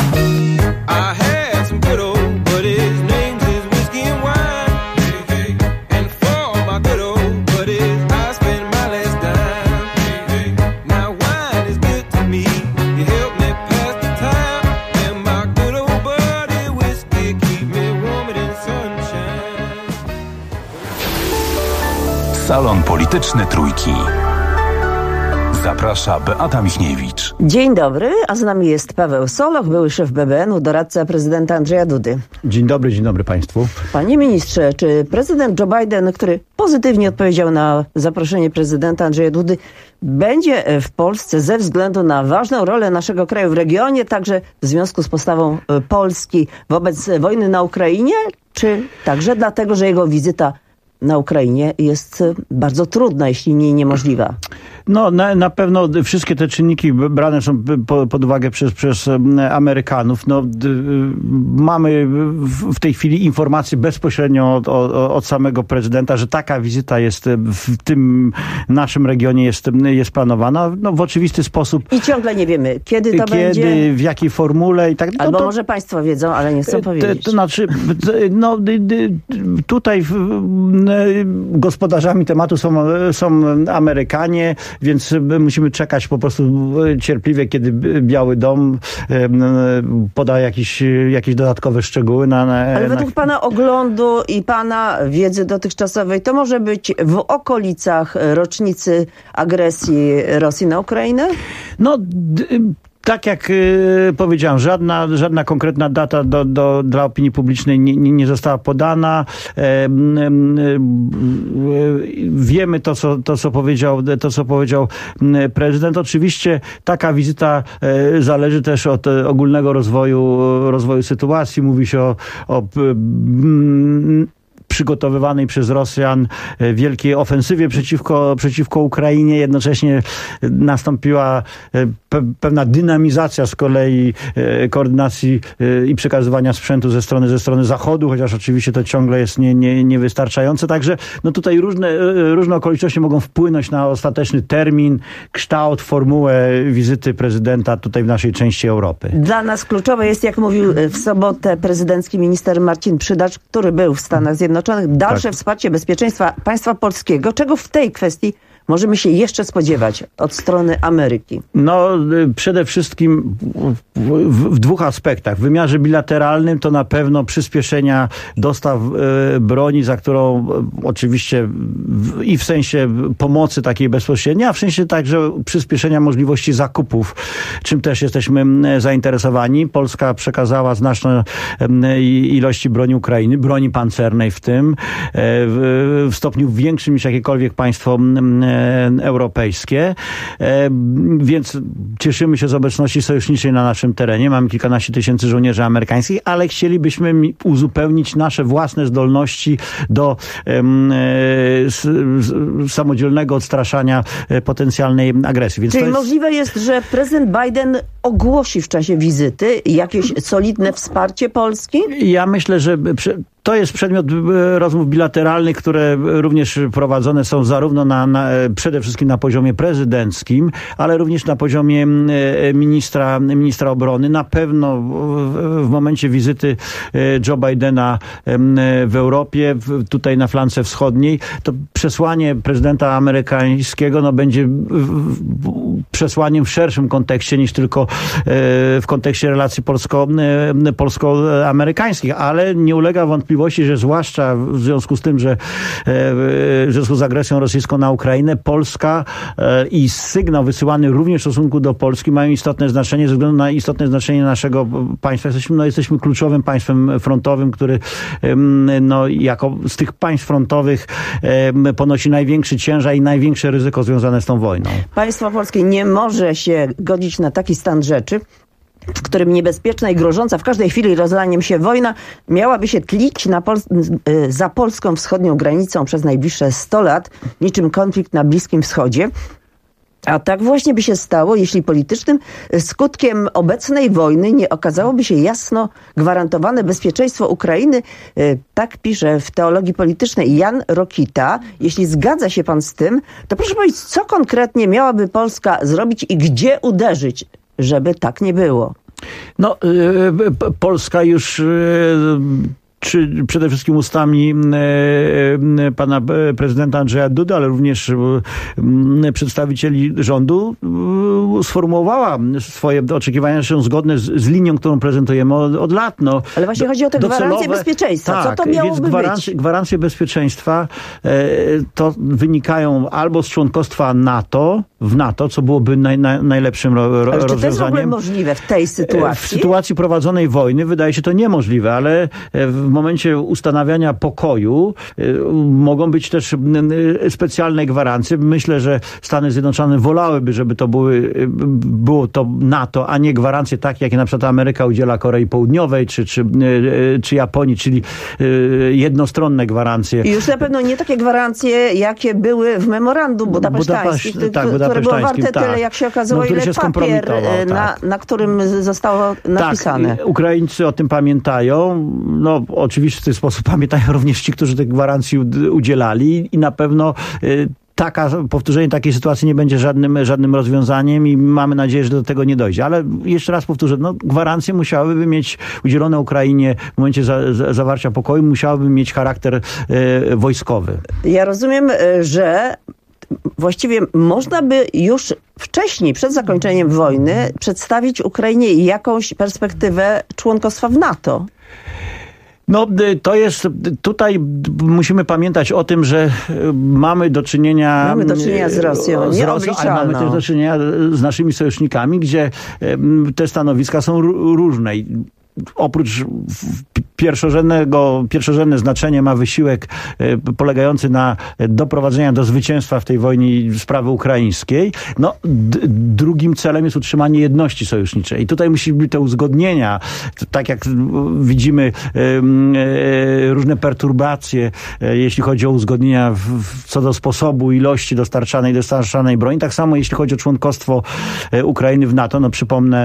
I had some good old buddies, names is whiskey and wine. Hey, hey. And for my good old buddies, I spend my last dime. Hey, hey. Now wine is good to me, you help me pass the time. And my good old buddy whiskey keep me warmer than sunshine. Salon Polityczny Trójki. Zaprasza Beata Michniewicz. Dzień dobry, a z nami jest Paweł Soloch, były szef BBN-u, doradca prezydenta Andrzeja Dudy. Dzień dobry Państwu. Panie ministrze, czy prezydent Joe Biden, który pozytywnie odpowiedział na zaproszenie prezydenta Andrzeja Dudy, będzie w Polsce ze względu na ważną rolę naszego kraju w regionie, także w związku z postawą Polski wobec wojny na Ukrainie, czy także dlatego, że jego wizyta na Ukrainie jest bardzo trudna, jeśli nie niemożliwa? No na pewno wszystkie te czynniki brane są pod uwagę przez Amerykanów. No, mamy w tej chwili informacje bezpośrednio od samego prezydenta, że taka wizyta jest w tym naszym regionie jest planowana. No, w oczywisty sposób. I ciągle nie wiemy, kiedy to będzie. W jakiej formule i tak dalej. Albo może państwo wiedzą, ale nie chcą powiedzieć. To znaczy, no, tutaj gospodarzami tematu są Amerykanie, więc musimy czekać po prostu cierpliwie, kiedy Biały Dom poda jakieś dodatkowe szczegóły. Ale według pana oglądu i pana wiedzy dotychczasowej to może być w okolicach rocznicy agresji Rosji na Ukrainę? No, tak jak powiedziałem, żadna konkretna data dla opinii publicznej nie została podana. Wiemy to, co powiedział prezydent. Oczywiście taka wizyta zależy też od ogólnego rozwoju sytuacji. Mówi się o przygotowywanej przez Rosjan wielkiej ofensywie przeciwko Ukrainie. Jednocześnie nastąpiła pewna dynamizacja z kolei koordynacji i przekazywania sprzętu ze strony Zachodu, chociaż oczywiście to ciągle jest niewystarczające. Także no tutaj różne okoliczności mogą wpłynąć na ostateczny termin, kształt, formułę wizyty prezydenta tutaj w naszej części Europy. Dla nas kluczowe jest, jak mówił w sobotę prezydencki minister Marcin Przydacz, który był w Stanach Zjednoczonych, dalsze wsparcie bezpieczeństwa państwa polskiego. Czego w tej kwestii możemy się jeszcze spodziewać od strony Ameryki? No, przede wszystkim w dwóch aspektach. W wymiarze bilateralnym to na pewno przyspieszenia dostaw broni, za którą oczywiście i w sensie pomocy takiej bezpośredniej, a w sensie także przyspieszenia możliwości zakupów, czym też jesteśmy zainteresowani. Polska przekazała znaczne ilości broni Ukrainy, broni pancernej w tym, w stopniu większym niż jakiekolwiek państwo europejskie, więc cieszymy się z obecności sojuszniczej na naszym terenie. Mamy kilkanaście tysięcy żołnierzy amerykańskich, ale chcielibyśmy uzupełnić nasze własne zdolności do samodzielnego odstraszania potencjalnej agresji. Więc czyli możliwe jest, że prezydent Biden ogłosi w czasie wizyty jakieś solidne wsparcie Polski? Ja myślę, że to jest przedmiot rozmów bilateralnych, które również prowadzone są zarówno przede wszystkim na poziomie prezydenckim, ale również na poziomie ministra obrony. Na pewno w momencie wizyty Joe Bidena w Europie, tutaj na flance wschodniej, to przesłanie prezydenta amerykańskiego będzie przesłaniem w szerszym kontekście niż tylko w kontekście relacji polsko-amerykańskich, ale nie ulega wątpliwości, że zwłaszcza w związku z tym, że w związku z agresją rosyjską na Ukrainę, Polska i sygnał wysyłany również w stosunku do Polski mają istotne znaczenie ze względu na istotne znaczenie naszego państwa. Jesteśmy kluczowym państwem frontowym, który jako z tych państw frontowych ponosi największy ciężar i największe ryzyko związane z tą wojną. Państwo polskie nie może się godzić na taki stan rzeczy, w którym niebezpieczna i grożąca w każdej chwili rozlaniem się wojna miałaby się tlić za polską wschodnią granicą przez najbliższe 100 lat, niczym konflikt na Bliskim Wschodzie. A tak właśnie by się stało, jeśli politycznym skutkiem obecnej wojny nie okazałoby się jasno gwarantowane bezpieczeństwo Ukrainy. Tak pisze w Teologii Politycznej Jan Rokita. Jeśli zgadza się pan z tym, to proszę powiedzieć, co konkretnie miałaby Polska zrobić i gdzie uderzyć, żeby tak nie było? Polska już przede wszystkim ustami pana prezydenta Andrzeja Dudy, ale również przedstawicieli rządu sformułowała swoje oczekiwania, że są zgodne z linią, którą prezentujemy od lat. Ale właśnie chodzi o te gwarancje bezpieczeństwa. Tak, co to miałoby być? Gwarancje bezpieczeństwa to wynikają albo z członkostwa w NATO, co byłoby najlepszym rozwiązaniem. Ale czy to jest w ogóle możliwe w tej sytuacji? W sytuacji prowadzonej wojny wydaje się to niemożliwe, ale w momencie ustanawiania pokoju mogą być też specjalne gwarancje. Myślę, że Stany Zjednoczone wolałyby, żeby to było to NATO, a nie gwarancje takie, jakie na przykład Ameryka udziela Korei Południowej czy Japonii, czyli jednostronne gwarancje. I już na pewno nie takie gwarancje, jakie były w memorandum budapesztańskim, które było warte tyle, jak się okazało, ile papier, na którym zostało napisane. Tak, Ukraińcy o tym pamiętają. Oczywiście w ten sposób pamiętają również ci, którzy tych gwarancji udzielali i na pewno powtórzenie takiej sytuacji nie będzie żadnym rozwiązaniem i mamy nadzieję, że do tego nie dojdzie. Ale jeszcze raz powtórzę, gwarancje musiałyby mieć udzielone Ukrainie w momencie zawarcia pokoju, musiałyby mieć charakter wojskowy. Ja rozumiem, że właściwie można by już wcześniej, przed zakończeniem wojny, przedstawić Ukrainie jakąś perspektywę członkostwa w NATO. Tutaj musimy pamiętać o tym, że mamy do czynienia z Rosją, ale mamy też do czynienia z naszymi sojusznikami, gdzie te stanowiska są różne. Oprócz pierwszorzędne znaczenie ma wysiłek polegający na doprowadzeniu do zwycięstwa w tej wojnie sprawy ukraińskiej. No, drugim celem jest utrzymanie jedności sojuszniczej. I tutaj musi być te uzgodnienia, tak jak widzimy różne perturbacje, jeśli chodzi o uzgodnienia co do sposobu, ilości dostarczanej broni. Tak samo jeśli chodzi o członkostwo Ukrainy w NATO. No przypomnę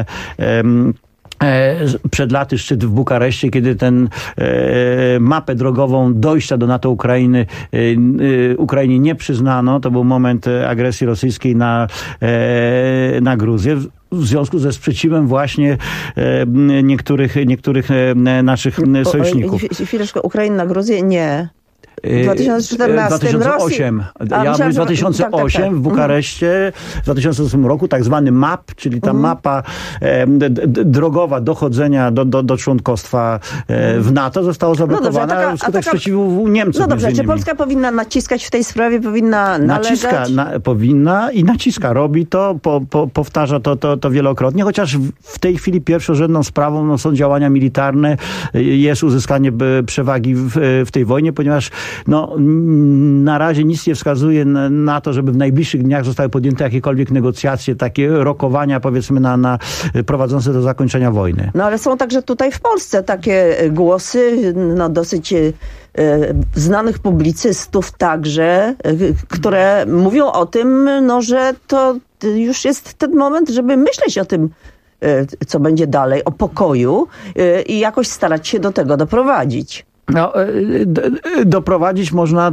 przed laty szczyt w Bukareszcie, kiedy ten mapę drogową dojścia do NATO Ukrainie nie przyznano. To był moment agresji rosyjskiej na Gruzję. W związku ze sprzeciwem właśnie niektórych naszych sojuszników. Chwileczkę, Ukraina na Gruzję? Nie. W 2008. W 2008 w Bukareszcie, w 2008 roku tak zwany MAP, czyli ta mapa drogowa dochodzenia do członkostwa w NATO została zablokowana wskutek sprzeciwu Niemców. No dobrze, czy Polska powinna naciskać w tej sprawie, powinna nalegać? Powinna i naciska. Robi to, powtarza to wielokrotnie, chociaż w tej chwili pierwszorzędną sprawą są działania militarne, jest uzyskanie przewagi w tej wojnie, ponieważ na razie nic nie wskazuje na to, żeby w najbliższych dniach zostały podjęte jakiekolwiek negocjacje, takie rokowania, powiedzmy, prowadzące do zakończenia wojny. No ale są także tutaj w Polsce takie głosy, dosyć znanych publicystów także, które mówią o tym, że to już jest ten moment, żeby myśleć o tym, co będzie dalej, o pokoju i jakoś starać się do tego doprowadzić. No, doprowadzić można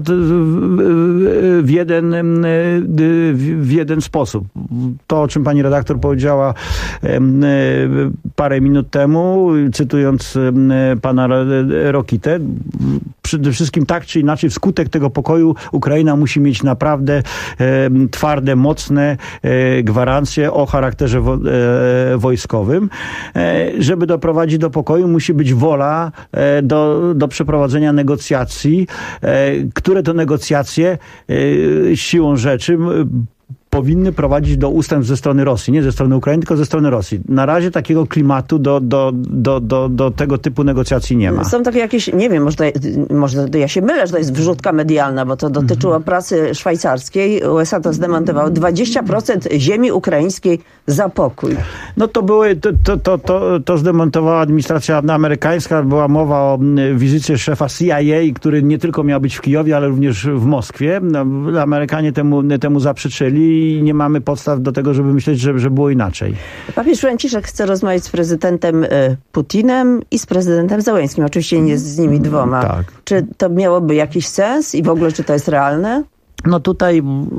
w jeden sposób. To, o czym pani redaktor powiedziała parę minut temu, cytując pana Rokitę, przede wszystkim tak czy inaczej wskutek tego pokoju Ukraina musi mieć naprawdę twarde, mocne gwarancje o charakterze wojskowym. Żeby doprowadzić do pokoju, musi być wola do przeprowadzenia negocjacji, które to negocjacje siłą rzeczy powinny prowadzić do ustępstw ze strony Rosji. Nie ze strony Ukrainy, tylko ze strony Rosji. Na razie takiego klimatu do tego typu negocjacji nie ma. Są takie jakieś, nie wiem, może ja się mylę, że to jest wrzutka medialna, bo to dotyczyło pracy szwajcarskiej. USA to zdemontowało. 20% ziemi ukraińskiej za pokój. No to zdemontowała administracja amerykańska. Była mowa o wizycie szefa CIA, który nie tylko miał być w Kijowie, ale również w Moskwie. Amerykanie temu zaprzeczyli i nie mamy podstaw do tego, żeby myśleć, że było inaczej. Papież Franciszek chce rozmawiać z prezydentem Putinem i z prezydentem Zełenskim. Oczywiście nie z nimi dwoma. Tak. Czy to miałoby jakiś sens i w ogóle czy to jest realne? No tutaj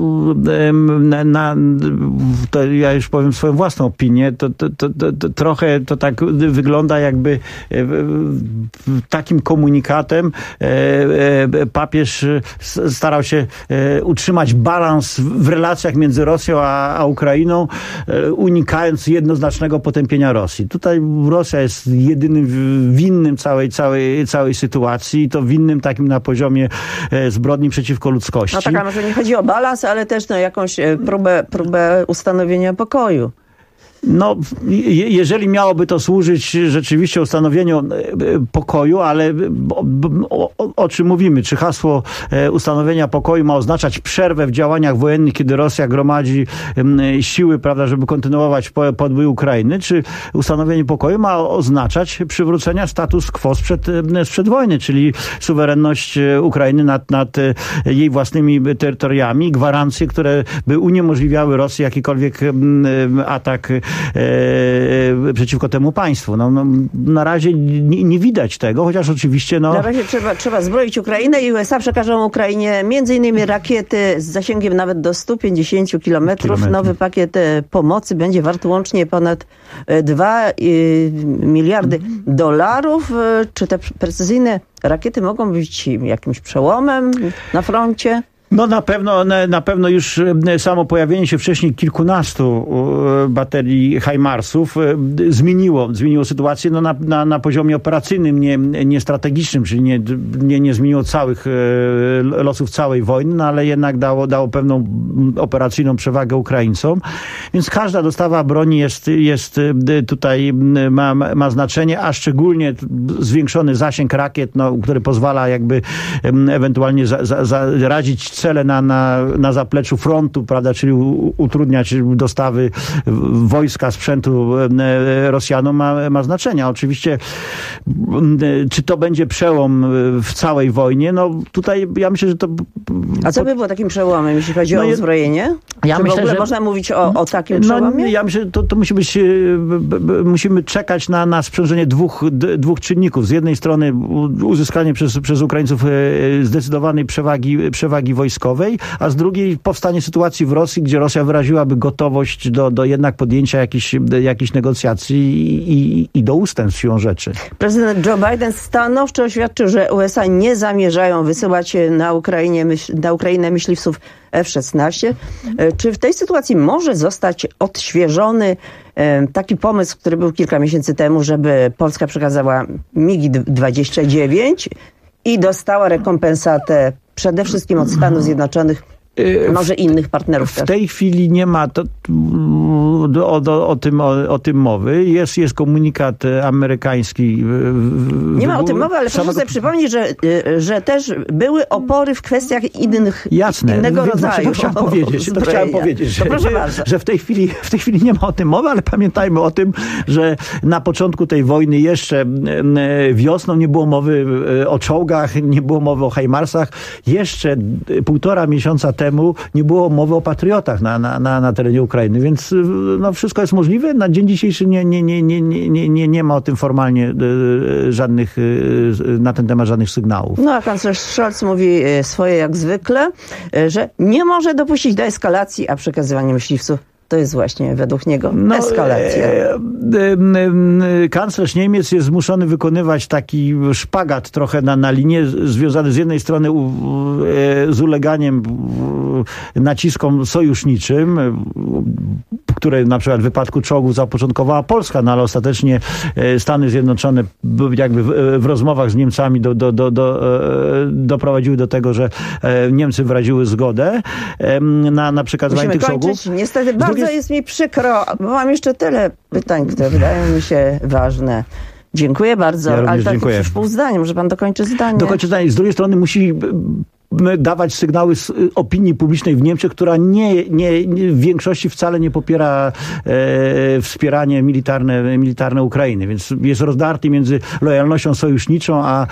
to ja już powiem swoją własną opinię, to trochę to tak wygląda, jakby takim komunikatem papież starał się utrzymać balans w relacjach między Rosją a Ukrainą, unikając jednoznacznego potępienia Rosji. Tutaj Rosja jest jedynym winnym całej sytuacji i to winnym takim na poziomie zbrodni przeciwko ludzkości. No tak, może nie chodzi o balans, ale też jakąś próbę ustanowienia pokoju. No, jeżeli miałoby to służyć rzeczywiście ustanowieniu pokoju, ale o czym mówimy? Czy hasło ustanowienia pokoju ma oznaczać przerwę w działaniach wojennych, kiedy Rosja gromadzi siły, prawda, żeby kontynuować podbój Ukrainy? Czy ustanowienie pokoju ma oznaczać przywrócenia status quo sprzed wojny, czyli suwerenność Ukrainy nad jej własnymi terytoriami, gwarancje, które by uniemożliwiały Rosji jakikolwiek atak przeciwko temu państwu. Na razie nie widać tego, chociaż oczywiście... Na razie trzeba zbroić Ukrainę i USA przekażą Ukrainie m.in. rakiety z zasięgiem nawet do 150 kilometrów. Nowy pakiet pomocy będzie wart łącznie ponad 2 miliardy dolarów. Czy te precyzyjne rakiety mogą być jakimś przełomem na froncie? No na pewno już samo pojawienie się wcześniej kilkunastu baterii HIMARS-ów zmieniło sytuację na poziomie operacyjnym, nie strategicznym, czyli nie zmieniło losów całej wojny, no ale jednak dało pewną operacyjną przewagę Ukraińcom. Więc każda dostawa broni jest tutaj ma znaczenie, a szczególnie zwiększony zasięg rakiet, który pozwala jakby ewentualnie zarazić cele na zapleczu frontu, prawda, czyli utrudniać dostawy wojska, sprzętu Rosjanom ma znaczenie. Oczywiście, czy to będzie przełom w całej wojnie? No tutaj ja myślę, że to... A co by było takim przełomem, jeśli chodzi o uzbrojenie? Ja myślę, w ogóle że można mówić o takim przełomie? Ja myślę, że to musi być... Musimy czekać na sprzężenie dwóch czynników. Z jednej strony uzyskanie przez Ukraińców zdecydowanej przewagi wojskowej, a z drugiej powstanie sytuacji w Rosji, gdzie Rosja wyraziłaby gotowość do jednak podjęcia jakichś negocjacji i do ustępstw siłą rzeczy. Prezydent Joe Biden stanowczo oświadczył, że USA nie zamierzają wysyłać na Ukrainę myśliwców F-16. Czy w tej sytuacji może zostać odświeżony taki pomysł, który był kilka miesięcy temu, żeby Polska przekazała MiG-29 i dostała rekompensatę przede wszystkim od Stanów Zjednoczonych, może innych partnerów też? W tej chwili nie ma o tym mowy. Jest komunikat amerykański. Nie ma o tym mowy, ale proszę sobie przypomnieć, że też były opory w kwestiach innego rodzaju. Chciałem powiedzieć, że w tej chwili nie ma o tym mowy, ale pamiętajmy o tym, że na początku tej wojny jeszcze wiosną nie było mowy o czołgach, nie było mowy o HIMARS-ach. Jeszcze 1,5 miesiąca temu nie było mowy o patriotach na terenie Ukrainy, więc wszystko jest możliwe. Na dzień dzisiejszy nie ma o tym formalnie na ten temat żadnych sygnałów. No a kanclerz Scholz mówi swoje jak zwykle, że nie może dopuścić do eskalacji, a przekazywanie myśliwców to jest właśnie według niego eskalacja. Kanclerz Niemiec jest zmuszony wykonywać taki szpagat trochę na linię, związany z jednej strony z uleganiem naciskom sojuszniczym, które na przykład w wypadku czołgów zapoczątkowała Polska, no ale ostatecznie Stany Zjednoczone jakby w rozmowach z Niemcami doprowadziły do tego, że Niemcy wyraziły zgodę na przekazywanie tych czołgów. Niestety bardzo jest mi przykro, bo mam jeszcze tyle pytań, które wydają mi się ważne. Dziękuję bardzo. Ja ale tak dziękuję. już pół zdania, może pan dokończy zdanie. Z drugiej strony musi dawać sygnały z opinii publicznej w Niemczech, która w większości wcale nie popiera wspieranie militarne Ukrainy. Więc jest rozdarty między lojalnością sojuszniczą a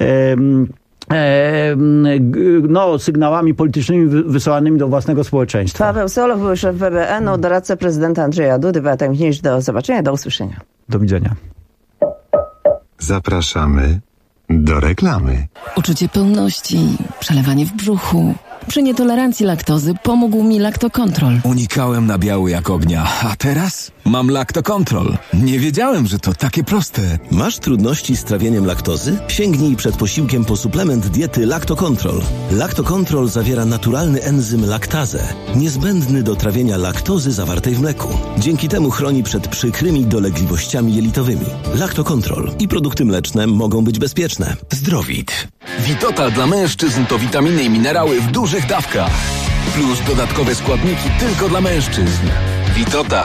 sygnałami politycznymi wysyłanymi do własnego społeczeństwa. Paweł Soloch, były szef BBN-u, doradca prezydenta Andrzeja Dudy. Beata Michniewicz, do zobaczenia, do usłyszenia. Do widzenia. Zapraszamy do reklamy. Uczucie pełności, przelewanie w brzuchu. Przy nietolerancji laktozy pomógł mi Lactocontrol. Unikałem nabiału jak ognia, a teraz mam Lactocontrol. Nie wiedziałem, że to takie proste. Masz trudności z trawieniem laktozy? Sięgnij przed posiłkiem po suplement diety Lactocontrol. Lactocontrol zawiera naturalny enzym laktazę, niezbędny do trawienia laktozy zawartej w mleku. Dzięki temu chroni przed przykrymi dolegliwościami jelitowymi. Lactocontrol i produkty mleczne mogą być bezpieczne. Zdrowit. Witotal dla mężczyzn to witaminy i minerały w dużych dawkach. Plus dodatkowe składniki tylko dla mężczyzn. Witotal.